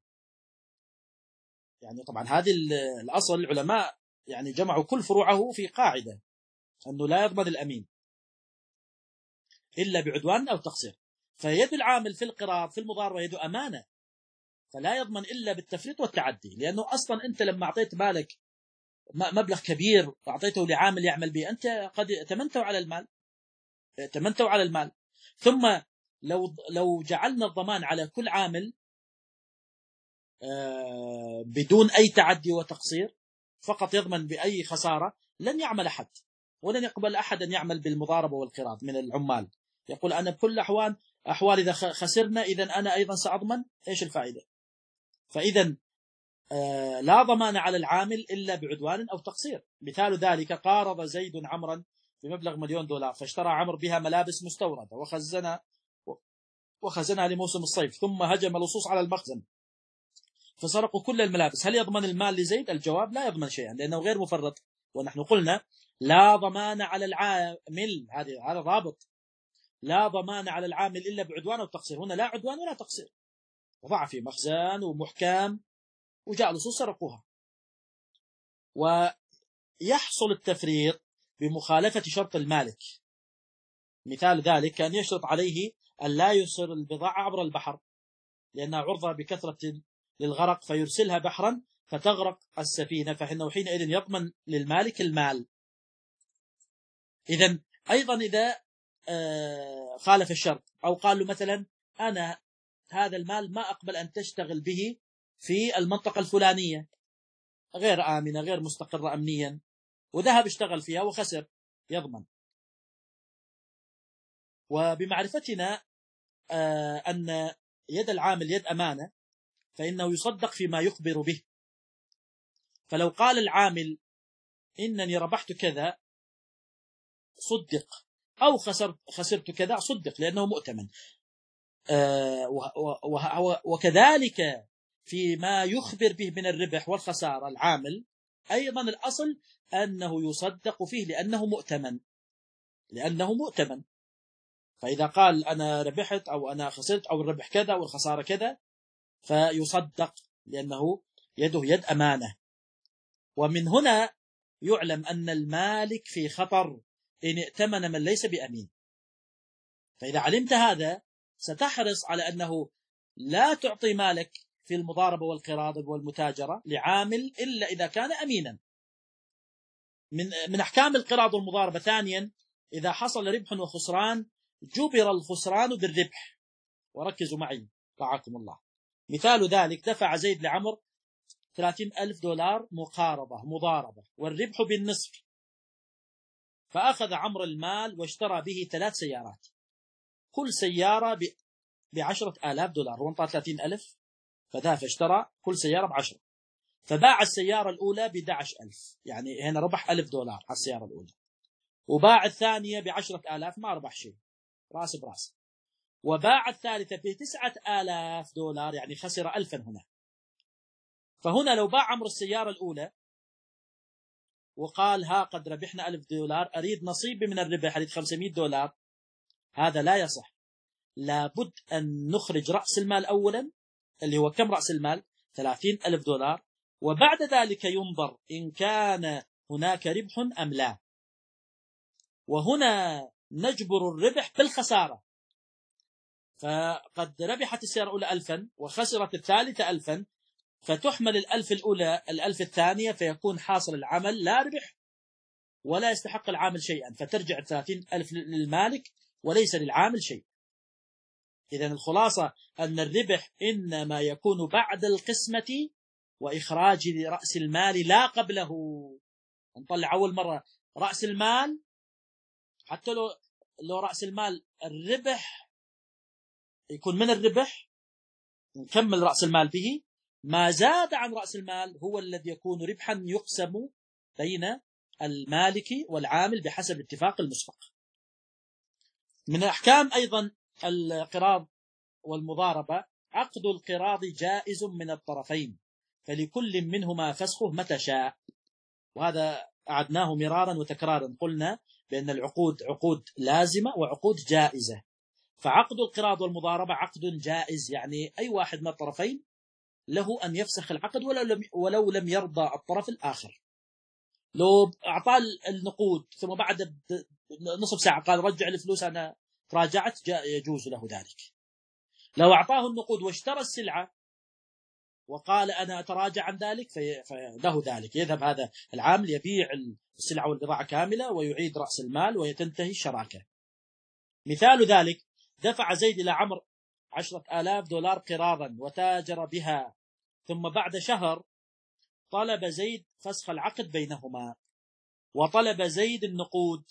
Speaker 1: يعني طبعا هذه الأصل العلماء يعني جمعوا كل فروعه في قاعدة أنه لا يضمن الأمين إلا بعدوان أو تقصير. فيد العامل في القراض في المضاربة يد أمانة، فلا يضمن إلا بالتفريط والتعدي، لأنه أصلا أنت لما أعطيت مالك مبلغ كبير أعطيته لعامل يعمل به، أنت قد ائتمنته على المال ائتمنته على المال ثم لو لو جعلنا الضمان على كل عامل بدون أي تعدي وتقصير، فقط يضمن بأي خسارة، لن يعمل أحد، ولن يقبل أحد أن يعمل بالمضاربة والقراض من العمال. يقول أنا بكل الأحوال أحوال إذا خسرنا إذا أنا أيضا سأضمن، إيش الفائدة؟ فإذا لا ضمان على العامل إلا بعدوان أو تقصير. مثال ذلك: قارض زيد عمرا بمبلغ مليون دولار، فاشترى عمرو بها ملابس مستوردة وخزنها وخزنها لموسم الصيف، ثم هجم اللصوص على المخزن فسرقوا كل الملابس، هل يضمن المال لزيد؟ الجواب: لا يضمن شيئا، لأنه غير مفرط. ونحن قلنا لا ضمان على العامل، هذا هذا ضابط، لا ضمان على العامل إلا بعدوان أو تقصير. هنا لا عدوان ولا تقصير، وضع في مخزن ومحكام وجاء لصوص سرقوها. ويحصل التفريط بمخالفة شرط المالك. مثال ذلك أن يشرط عليه أن لا يرسل البضاعة عبر البحر لأنها عرضة بكثرة للغرق، فيرسلها بحرا فتغرق السفينة، فإنه حينئذ يضمن للمالك المال. إذن أيضا إذا خالف الشرط، أو قال له مثلا أنا هذا المال ما أقبل أن تشتغل به في المنطقة الفلانية، غير آمنة غير مستقرة أمنيا، وذهب اشتغل فيها وخسر، يضمن. وبمعرفتنا أن يد العامل يد أمانة، فإنه يصدق فيما يخبر به. فلو قال العامل إنني ربحت كذا صدق، أو خسرت خسرت كذا صدق، لأنه مؤتمن. وكذلك فيما يخبر به من الربح والخسارة العامل أيضا الأصل أنه يصدق فيه لأنه مؤتمن لأنه مؤتمن فإذا قال أنا ربحت أو أنا خسرت أو الربح كذا أو الخسارة كذا فيصدق، لأنه يده يد أمانة. ومن هنا يعلم أن المالك في خطر إن ائتمن من ليس بأمين. فإذا علمت هذا ستحرص على أنه لا تعطي مالك في المضاربة والقراض والمتاجرة لعامل إلا إذا كان أمينا. من من أحكام القراض والمضاربة ثانيا: إذا حصل ربح وخسران جبر الخسران بالربح. وركزوا معي رعاكم الله. مثال ذلك: دفع زيد لعمر ثلاثين ألف دولار مقارضة مضاربة والربح بالنصف، فأخذ عمرو المال واشترى به ثلاث سيارات، كل سيارة بعشرة آلاف دولار، هو انطى ثلاثين ألف فذهب اشترى كل سيارة بعشرة، فباع السيارة الأولى بأحد عشر ألف، يعني هنا ربح ألف دولار على السيارة الأولى، وباع الثانية بعشرة آلاف، ما ربح شيء، راس براس، وباع الثالثة بتسعة آلاف دولار، يعني خسر ألفا هنا. فهنا لو باع عمرو السيارة الأولى وقال ها قد ربحنا ألف دولار، أريد نصيبي من الربح، أريد خمسمائة دولار، هذا لا يصح. لابد أن نخرج رأس المال أولا، اللي هو كم رأس المال؟ ثلاثين ألف دولار، وبعد ذلك ينظر إن كان هناك ربح أم لا. وهنا نجبر الربح بالخسارة، فقد ربحت السيارة الأولى ألفا وخسرت الثالثة ألفا، فتحمل الألف الأولى الألف الثانية، فيكون حاصل العمل لا ربح ولا يستحق العامل شيئا، فترجع ثلاثين ألف للمالك وليس للعامل شيء. إذن الخلاصة أن الربح إنما يكون بعد القسمة وإخراج رأس المال لا قبله. نطلع أول مرة رأس المال، حتى لو لو رأس المال الربح يكون من الربح، نكمل رأس المال به، ما زاد عن رأس المال هو الذي يكون ربحا يقسم بين المالك والعامل بحسب اتفاق المسبق. من أحكام أيضا القراض والمضاربة عقد القراض جائز من الطرفين، فلكل منهما فسخه متى شاء، وهذا أعدناه مرارا وتكرارا. قلنا بأن العقود عقود لازمة وعقود جائزة، فعقد القراض والمضاربة عقد جائز، يعني أي واحد من الطرفين له أن يفسخ العقد ولو لم, ولو لم يرضى الطرف الآخر. لو أعطاه النقود ثم بعد نصف ساعة قال رجع الفلوس أنا تراجعت، يجوز له ذلك. لو أعطاه النقود واشترى السلعة وقال أنا أتراجع عن ذلك فله ذلك، يذهب هذا العامل يبيع السلعة والبضاعة كاملة ويعيد رأس المال ويتنتهي الشراكة. مثال ذلك دفع زيد إلى عمرو عشرة آلاف دولار قراضا وتاجر بها، ثم بعد شهر طلب زيد فسخ العقد بينهما وطلب زيد النقود،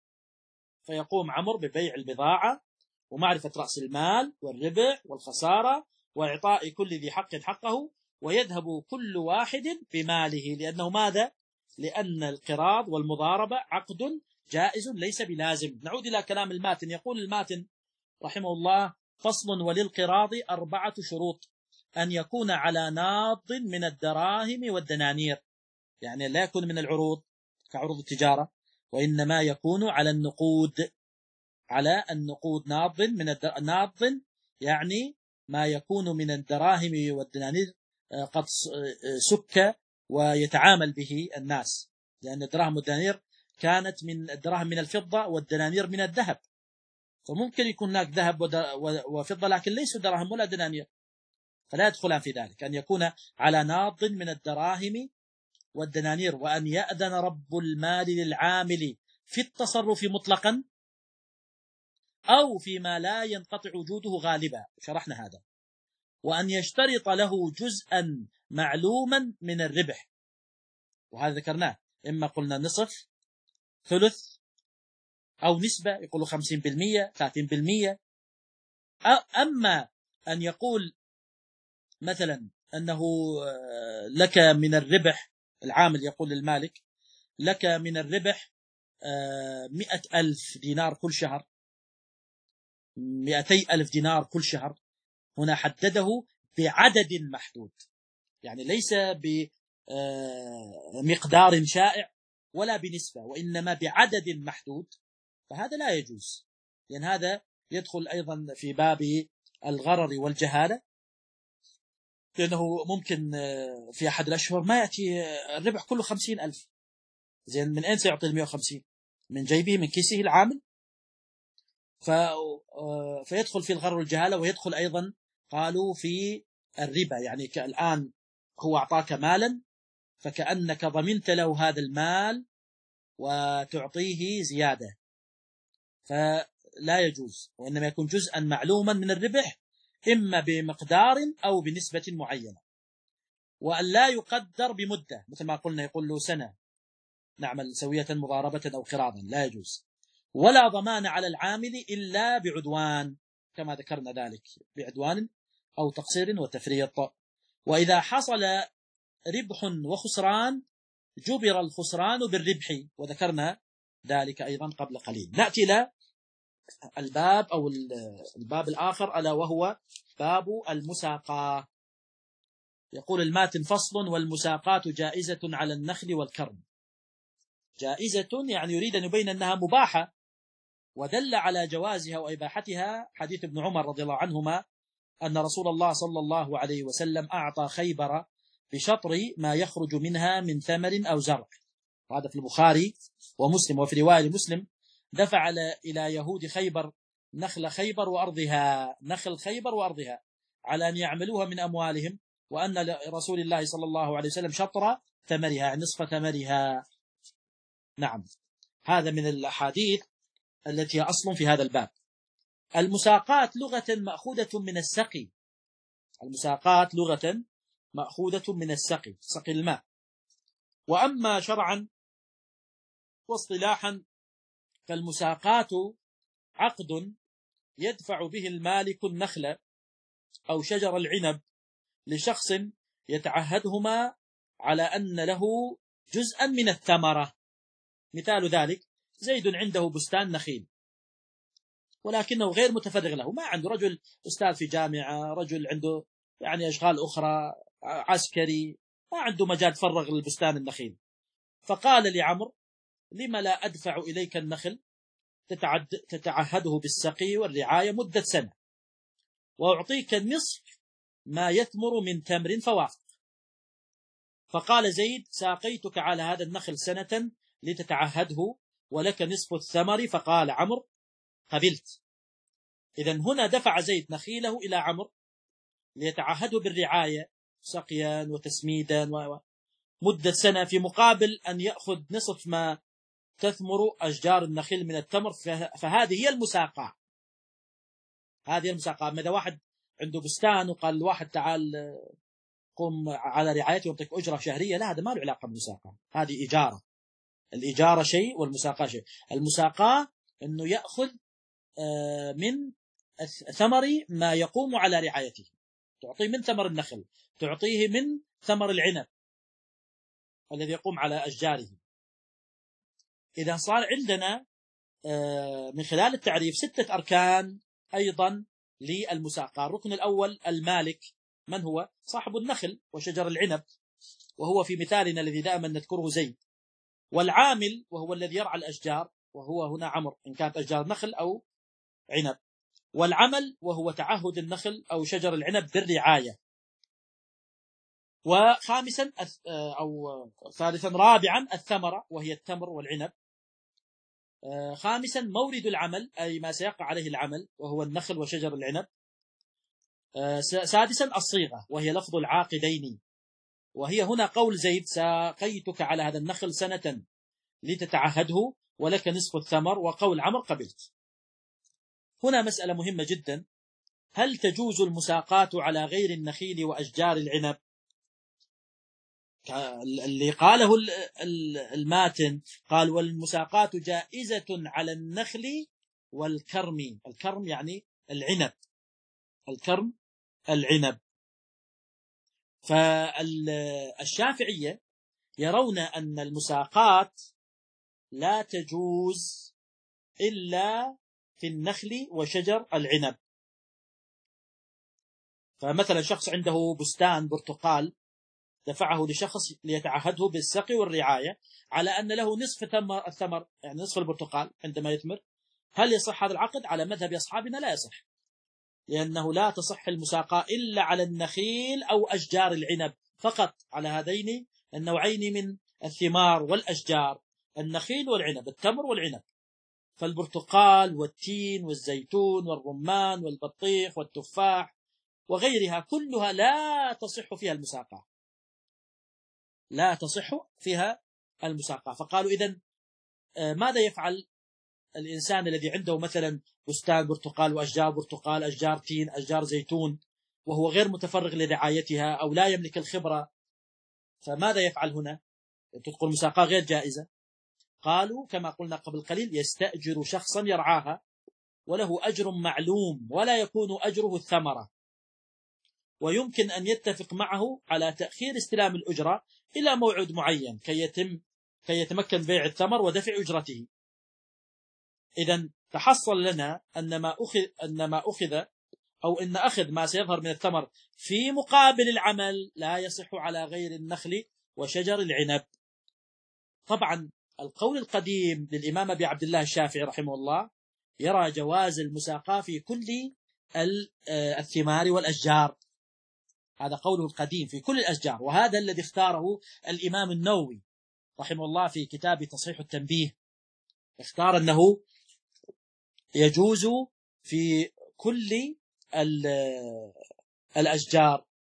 Speaker 1: فيقوم عمرو ببيع البضاعة ومعرفة رأس المال والربح والخسارة وإعطاء كل ذي حق حقه، ويذهب كل واحد بماله. لأنه ماذا؟ لأن القراض والمضاربة عقد جائز ليس بلازم. نعود إلى كلام الماتن. يقول الماتن رحمه الله: فصل: وللقراض أربعة شروط: أن يكون على ناض من الدراهم والدنانير، يعني لا يكون من العروض كعروض التجارة، وإنما يكون على النقود، على النقود ناض من الناض، يعني ما يكون من الدراهم والدنانير قد سك ويتعامل به الناس، لأن الدراهم والدنانير كانت من الدراهم من الفضة والدنانير من الذهب، فممكن يكون هناك ذهب وفضة لكن ليسوا دراهم ولا دنانير، فلا يدخلان في ذلك. أن يكون على ناض من الدراهم والدنانير، وأن يأذن رب المال للعامل في التصرف مطلقا أو فيما لا ينقطع وجوده غالبا، شرحنا هذا، وأن يشترط له جزءا معلوما من الربح، وهذا ذكرناه، إما قلنا نصف ثلث أو نسبة، يقولوا خمسين بالمئة ثلاثين بالمئة. أما أن يقول مثلا أنه لك من الربح، العامل يقول للمالك لك من الربح مئة ألف دينار كل شهر، مئتي ألف دينار كل شهر، هنا حدده بعدد محدود، يعني ليس بمقدار شائع ولا بنسبة، وإنما بعدد محدود، فهذا لا يجوز، لأن هذا يدخل أيضا في باب الغرر والجهالة، لأنه ممكن في أحد الأشهر ما يأتي الربح كله خمسين ألف، زين من أين سيعطي المئة وخمسين؟ من جيبه، من كيسه العامل، ف... فيدخل في الغرر والجهالة، ويدخل أيضا قالوا في الربا، يعني الآن هو أعطاك مالا فكأنك ضمنت له هذا المال وتعطيه زيادة، فلا يجوز، وإنما يكون جزءا معلوما من الربح، إما بمقدار أو بنسبة معينة، وأن لا يقدر بمدة، مثل ما قلنا يقول له سنة نعمل سوية مضاربة أو قراضا، لا يجوز. ولا ضمان على العامل إلا بعدوان، كما ذكرنا ذلك، بعدوان أو تقصير وتفريط. وإذا حصل ربح وخسران جبر الخسران بالربح، وذكرنا ذلك أيضا قبل قليل. نأتي إلى الباب أو الباب الآخر، ألا وهو باب المساقاة. يقول الماتن: فصل: والمساقات جائزة على النخل والكرم. جائزة يعني يريد أن يبين أنها مباحة، ودل على جوازها وإباحتها حديث ابن عمر رضي الله عنهما أن رسول الله صلى الله عليه وسلم أعطى خيبر بشطر ما يخرج منها من ثمر أو زرع، وهذا في البخاري ومسلم. وفي رواية مسلم: دفع إلى يهود خيبر نخل خيبر وأرضها، نخل خيبر وأرضها، على أن يعملوها من أموالهم وأن لرسول الله صلى الله عليه وسلم شطر ثمرها، نصف ثمرها. نعم، هذا من الأحاديث التي هي أصل في هذا الباب. المساقات لغة مأخوذة من السقي، المساقات لغة مأخوذة من السقي، سقي الماء. وأما شرعا واصطلاحا فالمساقات عقد يدفع به المالك النخل أو شجر العنب لشخص يتعهدهما على أن له جزءا من الثمرة. مثال ذلك زيد عنده بستان نخيل ولكنه غير متفرغ له، ما عنده، رجل أستاذ في جامعة، رجل عنده يعني أشغال أخرى، عسكري، ما عنده مجال تفرغ للبستان النخيل. فقال لعمر: لما لا أدفع إليك النخل تتعهده بالسقي والرعاية مدة سنة، وأعطيك النصف ما يثمر من تمر فوافق. فقال زيد: ساقيتك على هذا النخل سنة لتتعهده ولك نصف الثمر. فقال عمرو: قبلت. إذن هنا دفع زيد نخيله إلى عمرو ليتعهده بالرعاية سقيا وتسميدا مدة سنة، في مقابل أن يأخذ نصف ما تثمر أشجار النخيل من التمر. فهذه هي المساقاة، هذه المساقاة. إذا واحد عنده بستان وقال الواحد: تعال قم على رعايته ويعطيك أجرة شهرية، لا، هذا ما له علاقة بالمساقاة، هذه إجارة. الإجارة شيء والمساقاة شيء. المساقاة أنه يأخذ من ثمر ما يقوم على رعايته، تعطيه من ثمر النخل، تعطيه من ثمر العنب الذي يقوم على أشجاره. إذا صار عندنا من خلال التعريف ستة أركان أيضا للمساقاة. الركن الأول المالك، من هو؟ صاحب النخل وشجر العنب، وهو في مثالنا الذي دائما نذكره زيد. والعامل وهو الذي يرعى الأشجار، وهو هنا عمرو إن كانت أشجار نخل أو عنب. والعمل وهو تعهد النخل أو شجر العنب بالرعاية. وخامسا أو ثالثا رابعا الثمرة وهي التمر والعنب. خامسا مورد العمل أي ما سيقع عليه العمل وهو النخل وشجر العنب. سادسا الصيغة وهي لفظ العاقدين، وهي هنا قول زيد: ساقيتك على هذا النخل سنة لتتعهده ولك نصف الثمر. وقول عمرو: قبلت. هنا مسألة مهمة جدا: هل تجوز المساقات على غير النخيل وأشجار العنب؟ اللي قاله الماتن قال: والمساقات جائزة على النخل والكرم. الكرم يعني العنب، الكرم العنب. فالشافعية يرون أن المساقات لا تجوز إلا في النخل وشجر العنب. فمثلا شخص عنده بستان برتقال دفعه لشخص ليتعهده بالسقي والرعاية على أن له نصف الثمر، يعني نصف البرتقال عندما يثمر. هل يصح هذا العقد؟ على مذهب أصحابنا لا يصح، لأنه لا تصح المساقاة إلا على النخيل أو أشجار العنب فقط، على هذين النوعين من الثمار والأشجار، النخيل والعنب، التمر والعنب. فالبرتقال والتين والزيتون والرمان والبطيخ والتفاح وغيرها كلها لا تصح فيها المساقاة، لا تصح فيها المساقاة. فقالوا: إذن ماذا يفعل الإنسان الذي عنده مثلا بستان برتقال وأشجار برتقال، أشجار تين، أشجار زيتون، وهو غير متفرغ لرعايتها أو لا يملك الخبرة؟ فماذا يفعل هنا؟ تقول المساقاة غير جائزة. قالوا كما قلنا قبل قليل: يستأجر شخصا يرعاها وله أجر معلوم ولا يكون أجره الثمرة، ويمكن أن يتفق معه على تأخير استلام الأجرة إلى موعد معين كي يتم كي يتمكن بيع الثمر ودفع أجرته. إذن تحصل لنا أن ما أخذ أن ما أخذ أو أن أخذ ما سيظهر من الثمر في مقابل العمل لا يصح على غير النخل وشجر العنب. طبعا القول القديم للإمام أبي عبد الله الشافعي رحمه الله يرى جواز المساقاة في كل الثمار والأشجار، هذا قوله القديم في كل الأشجار، وهذا الذي اختاره الإمام النووي رحمه الله في كتاب تصحيح التنبيه، اختار أنه يجوز في كل الأشجار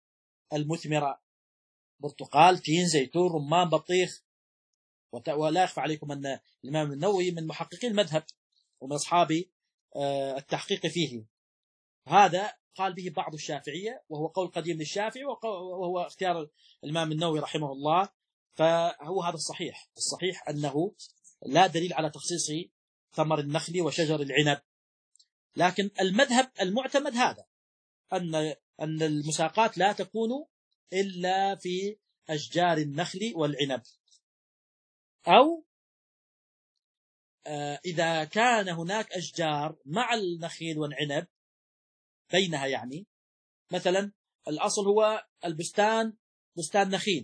Speaker 1: المثمرة، برتقال، تين، زيتون، رمان، بطيخ. ولا يخفى عليكم أن الإمام النووي من محققين المذهب ومن أصحاب التحقيق فيه. هذا قال به بعض الشافعية، وهو قول قديم للشافعي، وهو اختيار الإمام النووي رحمه الله. فهو هذا الصحيح. الصحيح أنه لا دليل على تخصيص ثمر النخل وشجر العنب، لكن المذهب المعتمد هذا، أن أن المساقات لا تكون إلا في أشجار النخل والعنب، أو إذا كان هناك أشجار مع النخيل والعنب بينها، يعني مثلا الأصل هو البستان بستان نخيل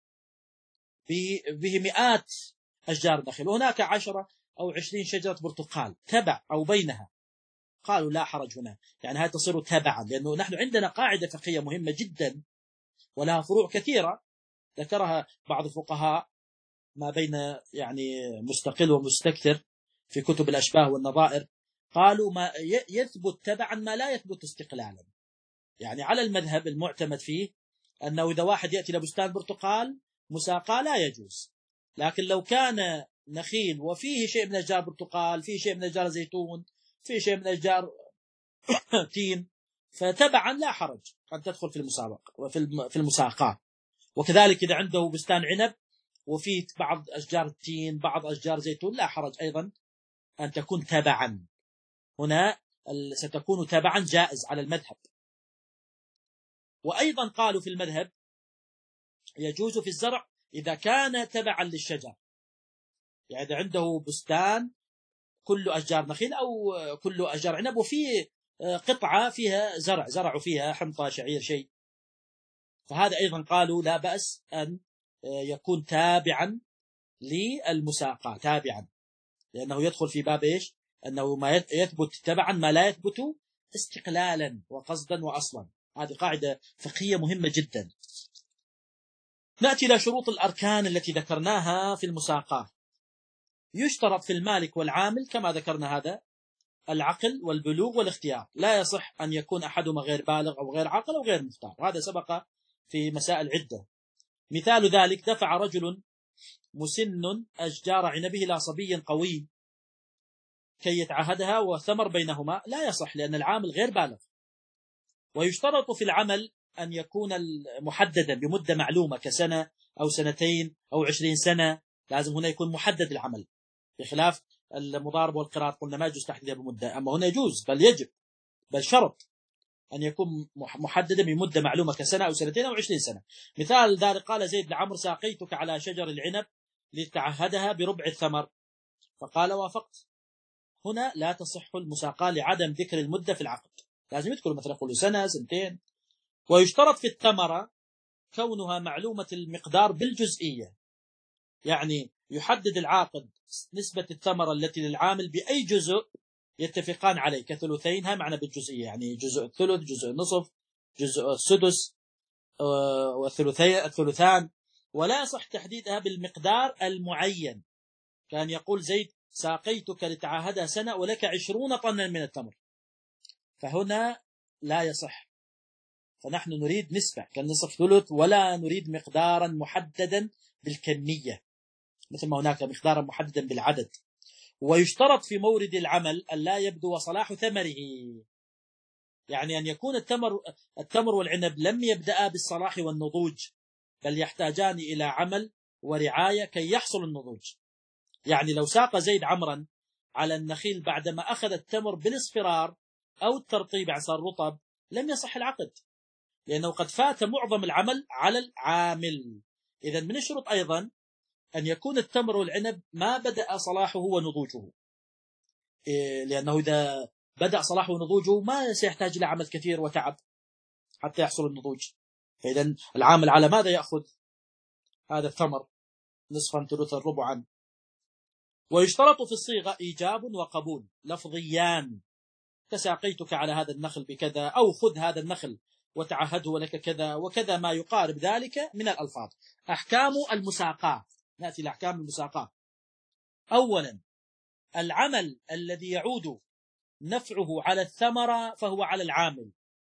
Speaker 1: به مئات أشجار نخيل، وهناك عشرة أو عشرين شجرة برتقال تبع أو بينها، قالوا لا حرج هنا، يعني هذه تصير تبعا، لأنه نحن عندنا قاعدة فقهية مهمة جدا ولها فروع كثيرة ذكرها بعض الفقهاء ما بين يعني مستقل ومستكثر في كتب الأشباه والنظائر. قالوا ما يثبت تبعا ما لا يثبت استقلالا. يعني على المذهب المعتمد فيه أنه إذا واحد يأتي لبستان برتقال مساقاه لا يجوز، لكن لو كان نخيل وفيه شيء من أشجار برتقال، فيه شيء من أشجار زيتون، فيه شيء من أشجار تين، فتبعا لا حرج أن تدخل في المسابقة وفي المساقاه. وكذلك إذا عنده بستان عنب وفيه بعض أشجار التين بعض أشجار زيتون لا حرج أيضا أن تكون تبعا. هنا ستكون تبعا جائز على المذهب. وأيضا قالوا في المذهب يجوز في الزرع إذا كان تبعا للشجر، يعني إذا عنده بستان كله أشجار نخيل أو كله أشجار عنب وفيه قطعة فيها زرع زرعوا فيها حنطة شعير شيء، فهذا أيضا قالوا لا بأس أن يكون تابعا للمساقاة، تابعا، لأنه يدخل في باب إيش؟ أنه ما يثبت تبعا ما لا يثبت استقلالا وقصدا وأصلا. هذه قاعدة فقهية مهمة جدا. نأتي إلى شروط الأركان التي ذكرناها في المساقاة. يشترط في المالك والعامل كما ذكرنا هذا العقل والبلوغ والاختيار، لا يصح أن يكون أحدهما غير بالغ أو غير عاقل أو غير مختار، هذا سبق في مسائل عدة. مثال ذلك دفع رجل مسن أشجار عنبه إلى صبي قوي كي يتعهدها وثمر بينهما، لا يصح لأن العامل غير بالغ. ويشترط في العمل أن يكون محددا بمدة معلومة كسنة أو سنتين أو عشرين سنة، لازم هنا يكون محدد العمل، بخلاف المضاربة والقراط قلنا ما يجوز تحديدها بمدة، أما هنا يجوز بل يجب بل شرط أن يكون محددا بمدة معلومة كسنة أو سنتين أو عشرين سنة. مثال ذلك قال زيد لعمرو ساقيتك على شجر العنب لتعهدها بربع الثمر، فقال وافقت. هنا لا تصح المساقاة لعدم ذكر المدة في العقد، لازم يذكر مثلا يقول سنة سنتين. ويشترط في الثمرة كونها معلومة المقدار بالجزئية، يعني يحدد العاقد نسبة الثمرة التي للعامل بأي جزء يتفقان عليه كثلثينها، معنى بالجزئية يعني جزء الثلث جزء النصف جزء السدس والثلثان. ولا يصح تحديدها بالمقدار المعين، كان يقول زيد ساقيتك لتعاهدها سنة ولك عشرون طنا من التمر، فهنا لا يصح. فنحن نريد نسبة كالنصف ثلث، ولا نريد مقدارا محددا بالكمية مثل ما هناك مقدارا محددا بالعدد. ويشترط في مورد العمل أن لا يبدو صلاح ثمره، يعني أن يكون التمر التمر والعنب لم يبدأ بالصلاح والنضوج، بل يحتاجان إلى عمل ورعاية كي يحصل النضوج. يعني لو ساق زيد عمرا على النخيل بعدما أخذ التمر بالاصفرار أو الترطيب عن صار رطب لم يصح العقد، لأنه قد فات معظم العمل على العامل. إذن من الشروط أيضا أن يكون التمر والعنب ما بدأ صلاحه ونضوجه، لأنه إذا بدأ صلاحه ونضوجه ما سيحتاج إلى عمل كثير وتعب حتى يحصل النضوج. فإذن العامل على ماذا يأخذ هذا الثمر؟ نصفا ثلثا ربعا. ويشترط في الصيغة إيجاب وقبول لفظيان، تساقيتك على هذا النخل بكذا، أو خذ هذا النخل وتعهده لك كذا وكذا، ما يقارب ذلك من الألفاظ. أحكام المساقاة. نأتي لأحكام المساقاة. أولا العمل الذي يعود نفعه على الثمرة فهو على العامل،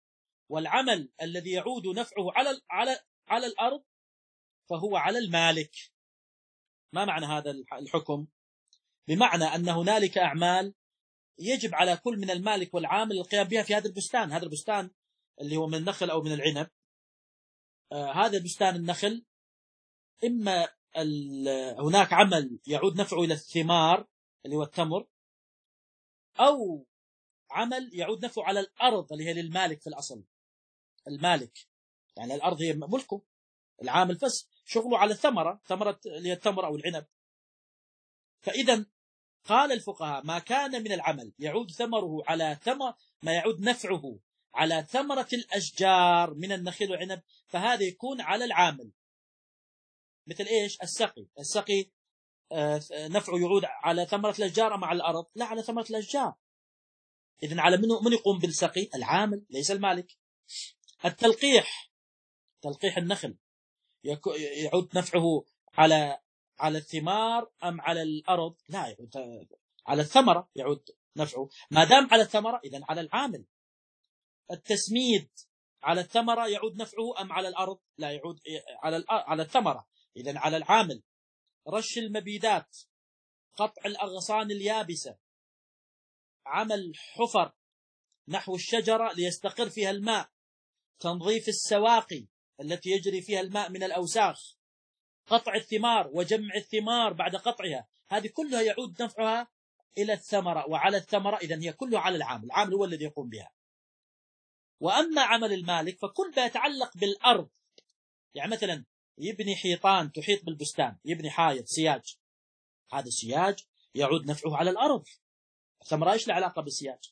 Speaker 1: والعمل الذي يعود نفعه على على على الأرض فهو على المالك. ما معنى هذا الحكم؟ بمعنى أن هنالك أعمال يجب على كل من المالك والعامل القيام بها في هذا البستان. هذا البستان اللي هو من النخل أو من العنب، آه هذا بستان النخل، إما هناك عمل يعود نفعه إلى الثمار اللي هو التمر، أو عمل يعود نفعه على الأرض اللي هي للمالك في الأصل. المالك يعني الأرض هي ملكه، العامل بس شغله على الثمرة، ثمرة اللي هي التمر أو العنب. فإذا قال الفقهاء ما كان من العمل يعود ثمره على ثمر، ما يعود نفعه على ثمرة الأشجار من النخيل والعنب، فهذا يكون على العامل. مثل إيش؟ السقي. السقي نفعه يعود على ثمرة الأشجار أم على الأرض؟ لا، على ثمرة الأشجار. إذن على من من يقوم بالسقي؟ العامل ليس المالك. التلقيح، تلقيح النخل، يعود نفعه على على الثمار أم على الأرض؟ لا، يعود على الثمرة، يعود نفعه. ما دام على الثمرة إذن على العامل. التسميد على الثمرة يعود نفعه أم على الأرض؟ لا، يعود على على الثمرة، إذن على العامل. رش المبيدات، قطع الأغصان اليابسة، عمل حفر نحو الشجرة ليستقر فيها الماء، تنظيف السواقي التي يجري فيها الماء من الأوساخ، قطع الثمار وجمع الثمار بعد قطعها، هذه كلها يعود نفعها إلى الثمرة وعلى الثمرة. إذن هي كلها على العامل، العامل هو الذي يقوم بها. وأما عمل المالك فكل ما يتعلق بالأرض، يعني مثلا يبني حيطان تحيط بالبستان، يبني حائط سياج، هذا السياج يعود نفعه على الأرض، الثمرة إيش العلاقة بالسياج؟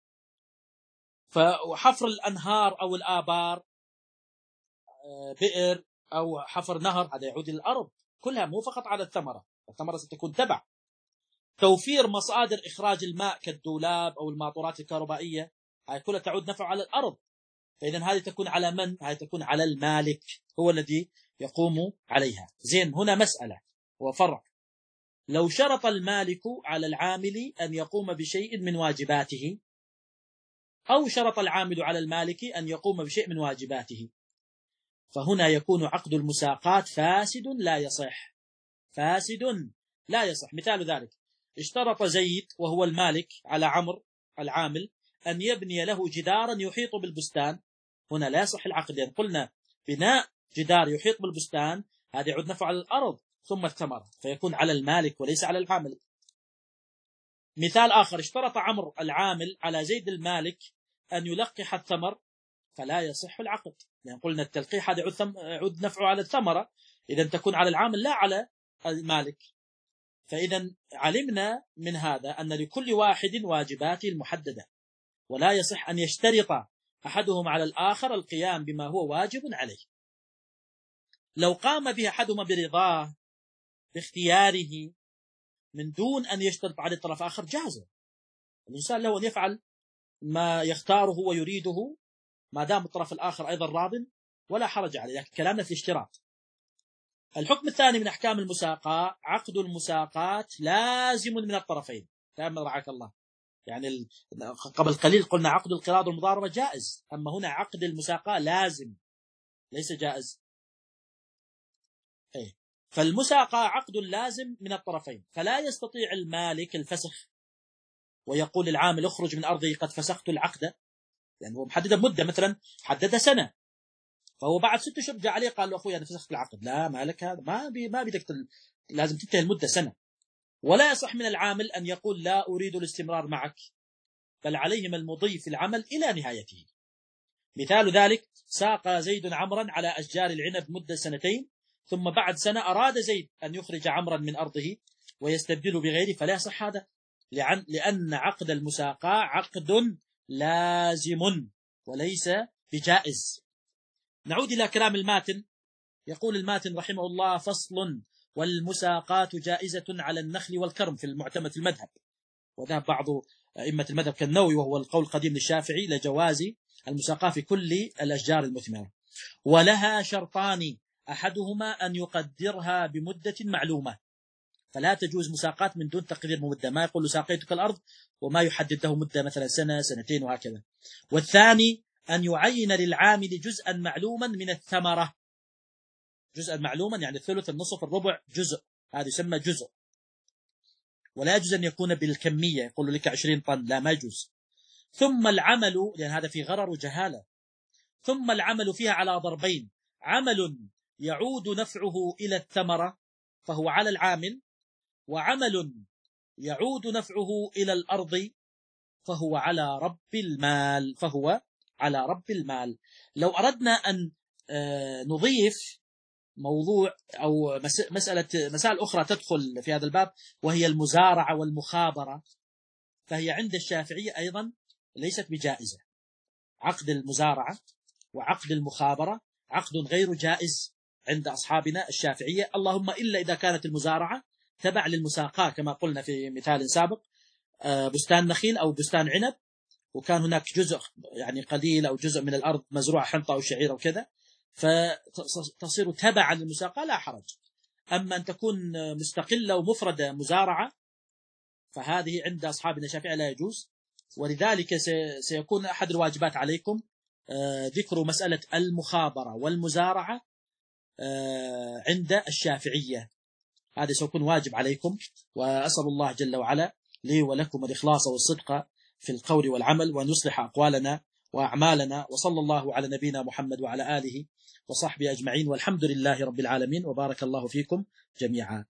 Speaker 1: فحفر الأنهار أو الآبار، بئر أو حفر نهر، هذا يعود إلى الأرض كلها، مو فقط على الثمرة، الثمرة ستكون تبع. توفير مصادر إخراج الماء كالدولاب أو الماطورات الكهربائية، هذه كلها تعود نفعه على الأرض. فإذن هذه تكون على من؟ هذه تكون على المالك، هو الذي يقوم عليها. زين، هنا مسألة وفرق. لو شرط المالك على العامل أن يقوم بشيء من واجباته، أو شرط العامل على المالك أن يقوم بشيء من واجباته، فهنا يكون عقد المساقاة فاسد لا يصح. فاسد لا يصح. مثال ذلك: اشترط زيد وهو المالك على عمرو العامل أن يبني له جدارا يحيط بالبستان، هنا لا يصح العقد، لأن قلنا بناء جدار يحيط بالبستان هذا يعود نفع على الأرض ثم الثمرة، فيكون على المالك وليس على العامل. مثال آخر: اشترط عمرو العامل على زيد المالك أن يلقح الثمر، فلا يصح العقد، لأن قلنا التلقيح هذا يعود نفعه على الثمرة، إذا تكون على العامل لا على المالك. فإذا علمنا من هذا أن لكل واحد واجباته المحددة، ولا يصح أن يشترط أحدهم على الآخر القيام بما هو واجب عليه. لو قام به أحدهما برضاه باختياره من دون أن يشترط على الطرف آخر جاز. الإنسان له أن يفعل ما يختاره ويريده ما دام الطرف الآخر أيضا راض، ولا حرج عليه، لكن كلامنا في الاشتراط. الحكم الثاني من أحكام المساقاة: عقد المساقاة لازم من الطرفين. تأمل رعاك الله. يعني قبل قليل قلنا عقد القراض والمضاربة جائز، أما هنا عقد المساقاة لازم ليس جائز. إيه؟ فالمساقاة عقد لازم من الطرفين، فلا يستطيع المالك الفسخ ويقول العامل اخرج من أرضي قد فسخت العقد، لأنه يعني هو محدد مدة، مثلا حدد سنة، فهو بعد ست اشهر جاء عليه قال له أخوي أنا فسخت العقد. لا، مالك هذا ما بي ما بدك تل... لازم تنتهي المدة سنة. ولا يصح من العامل أن يقول لا أريد الاستمرار معك، بل عليهم المضي في العمل إلى نهايته. مثال ذلك: ساق زيد عمرا على أشجار العنب مدة سنتين، ثم بعد سنة أراد زيد أن يخرج عمرا من أرضه ويستبدله بغيره، فلا يصح هذا، لأن عقد المساقاة عقد لازم وليس بجائز. نعود إلى كلام الماتن. يقول الماتن رحمه الله: فصل: والمساقاة جائزة على النخل والكرم في المعتمد في المذهب. وذهب بعض أئمة المذهب كالنووي وهو القول القديم للشافعي لجواز المساقاة في كل الأشجار المثمرة، ولها شرطان: أحدهما أن يقدرها بمدة معلومة، فلا تجوز مساقاة من دون تقدير مدة، ما يقول ساقيتك الأرض وما يحدد له مدة مثلا سنة سنتين وهكذا. والثاني أن يعين للعامل جزءا معلوما من الثمرة. جزءا معلوما يعني الثلث، النصف، الربع، جزء، هذا يسمى جزء. ولا يجوز أن يكون بالكمية، يقول لك عشرين طن، لا، ما يجوز. ثم العمل، لأن هذا في غرر وجهالة، ثم العمل فيها على ضربين: عمل يعود نفعه إلى الثمرة فهو على العامل، وعمل يعود نفعه إلى الأرض فهو على رب المال فهو على رب المال. لو أردنا أن نضيف موضوع أو مسألة مسائل أخرى تدخل في هذا الباب، وهي المزارعة والمخابرة، فهي عند الشافعية أيضا ليست بجائزة. عقد المزارعة وعقد المخابرة عقد غير جائز عند أصحابنا الشافعية، اللهم إلا إذا كانت المزارعة تبع للمساقاة، كما قلنا في مثال سابق، بستان نخيل أو بستان عنب، وكان هناك جزء يعني قليل أو جزء من الأرض مزروعة حنطة أو شعير أو كذا، فتصير تبعا للمساقاة، لا حرج. أما أن تكون مستقلة ومفردة مزارعة فهذه عند أصحابنا الشافعية لا يجوز. ولذلك سيكون أحد الواجبات عليكم ذكر مسألة المخابرة والمزارعة عند الشافعية، هذا سيكون واجب عليكم. وأسأل الله جل وعلا لي ولكم الإخلاص والصدق في القول والعمل، وأن يصلح أقوالنا وأعمالنا. وصلى الله على نبينا محمد وعلى آله وصحبه أجمعين، والحمد لله رب العالمين، وبارك الله فيكم جميعا.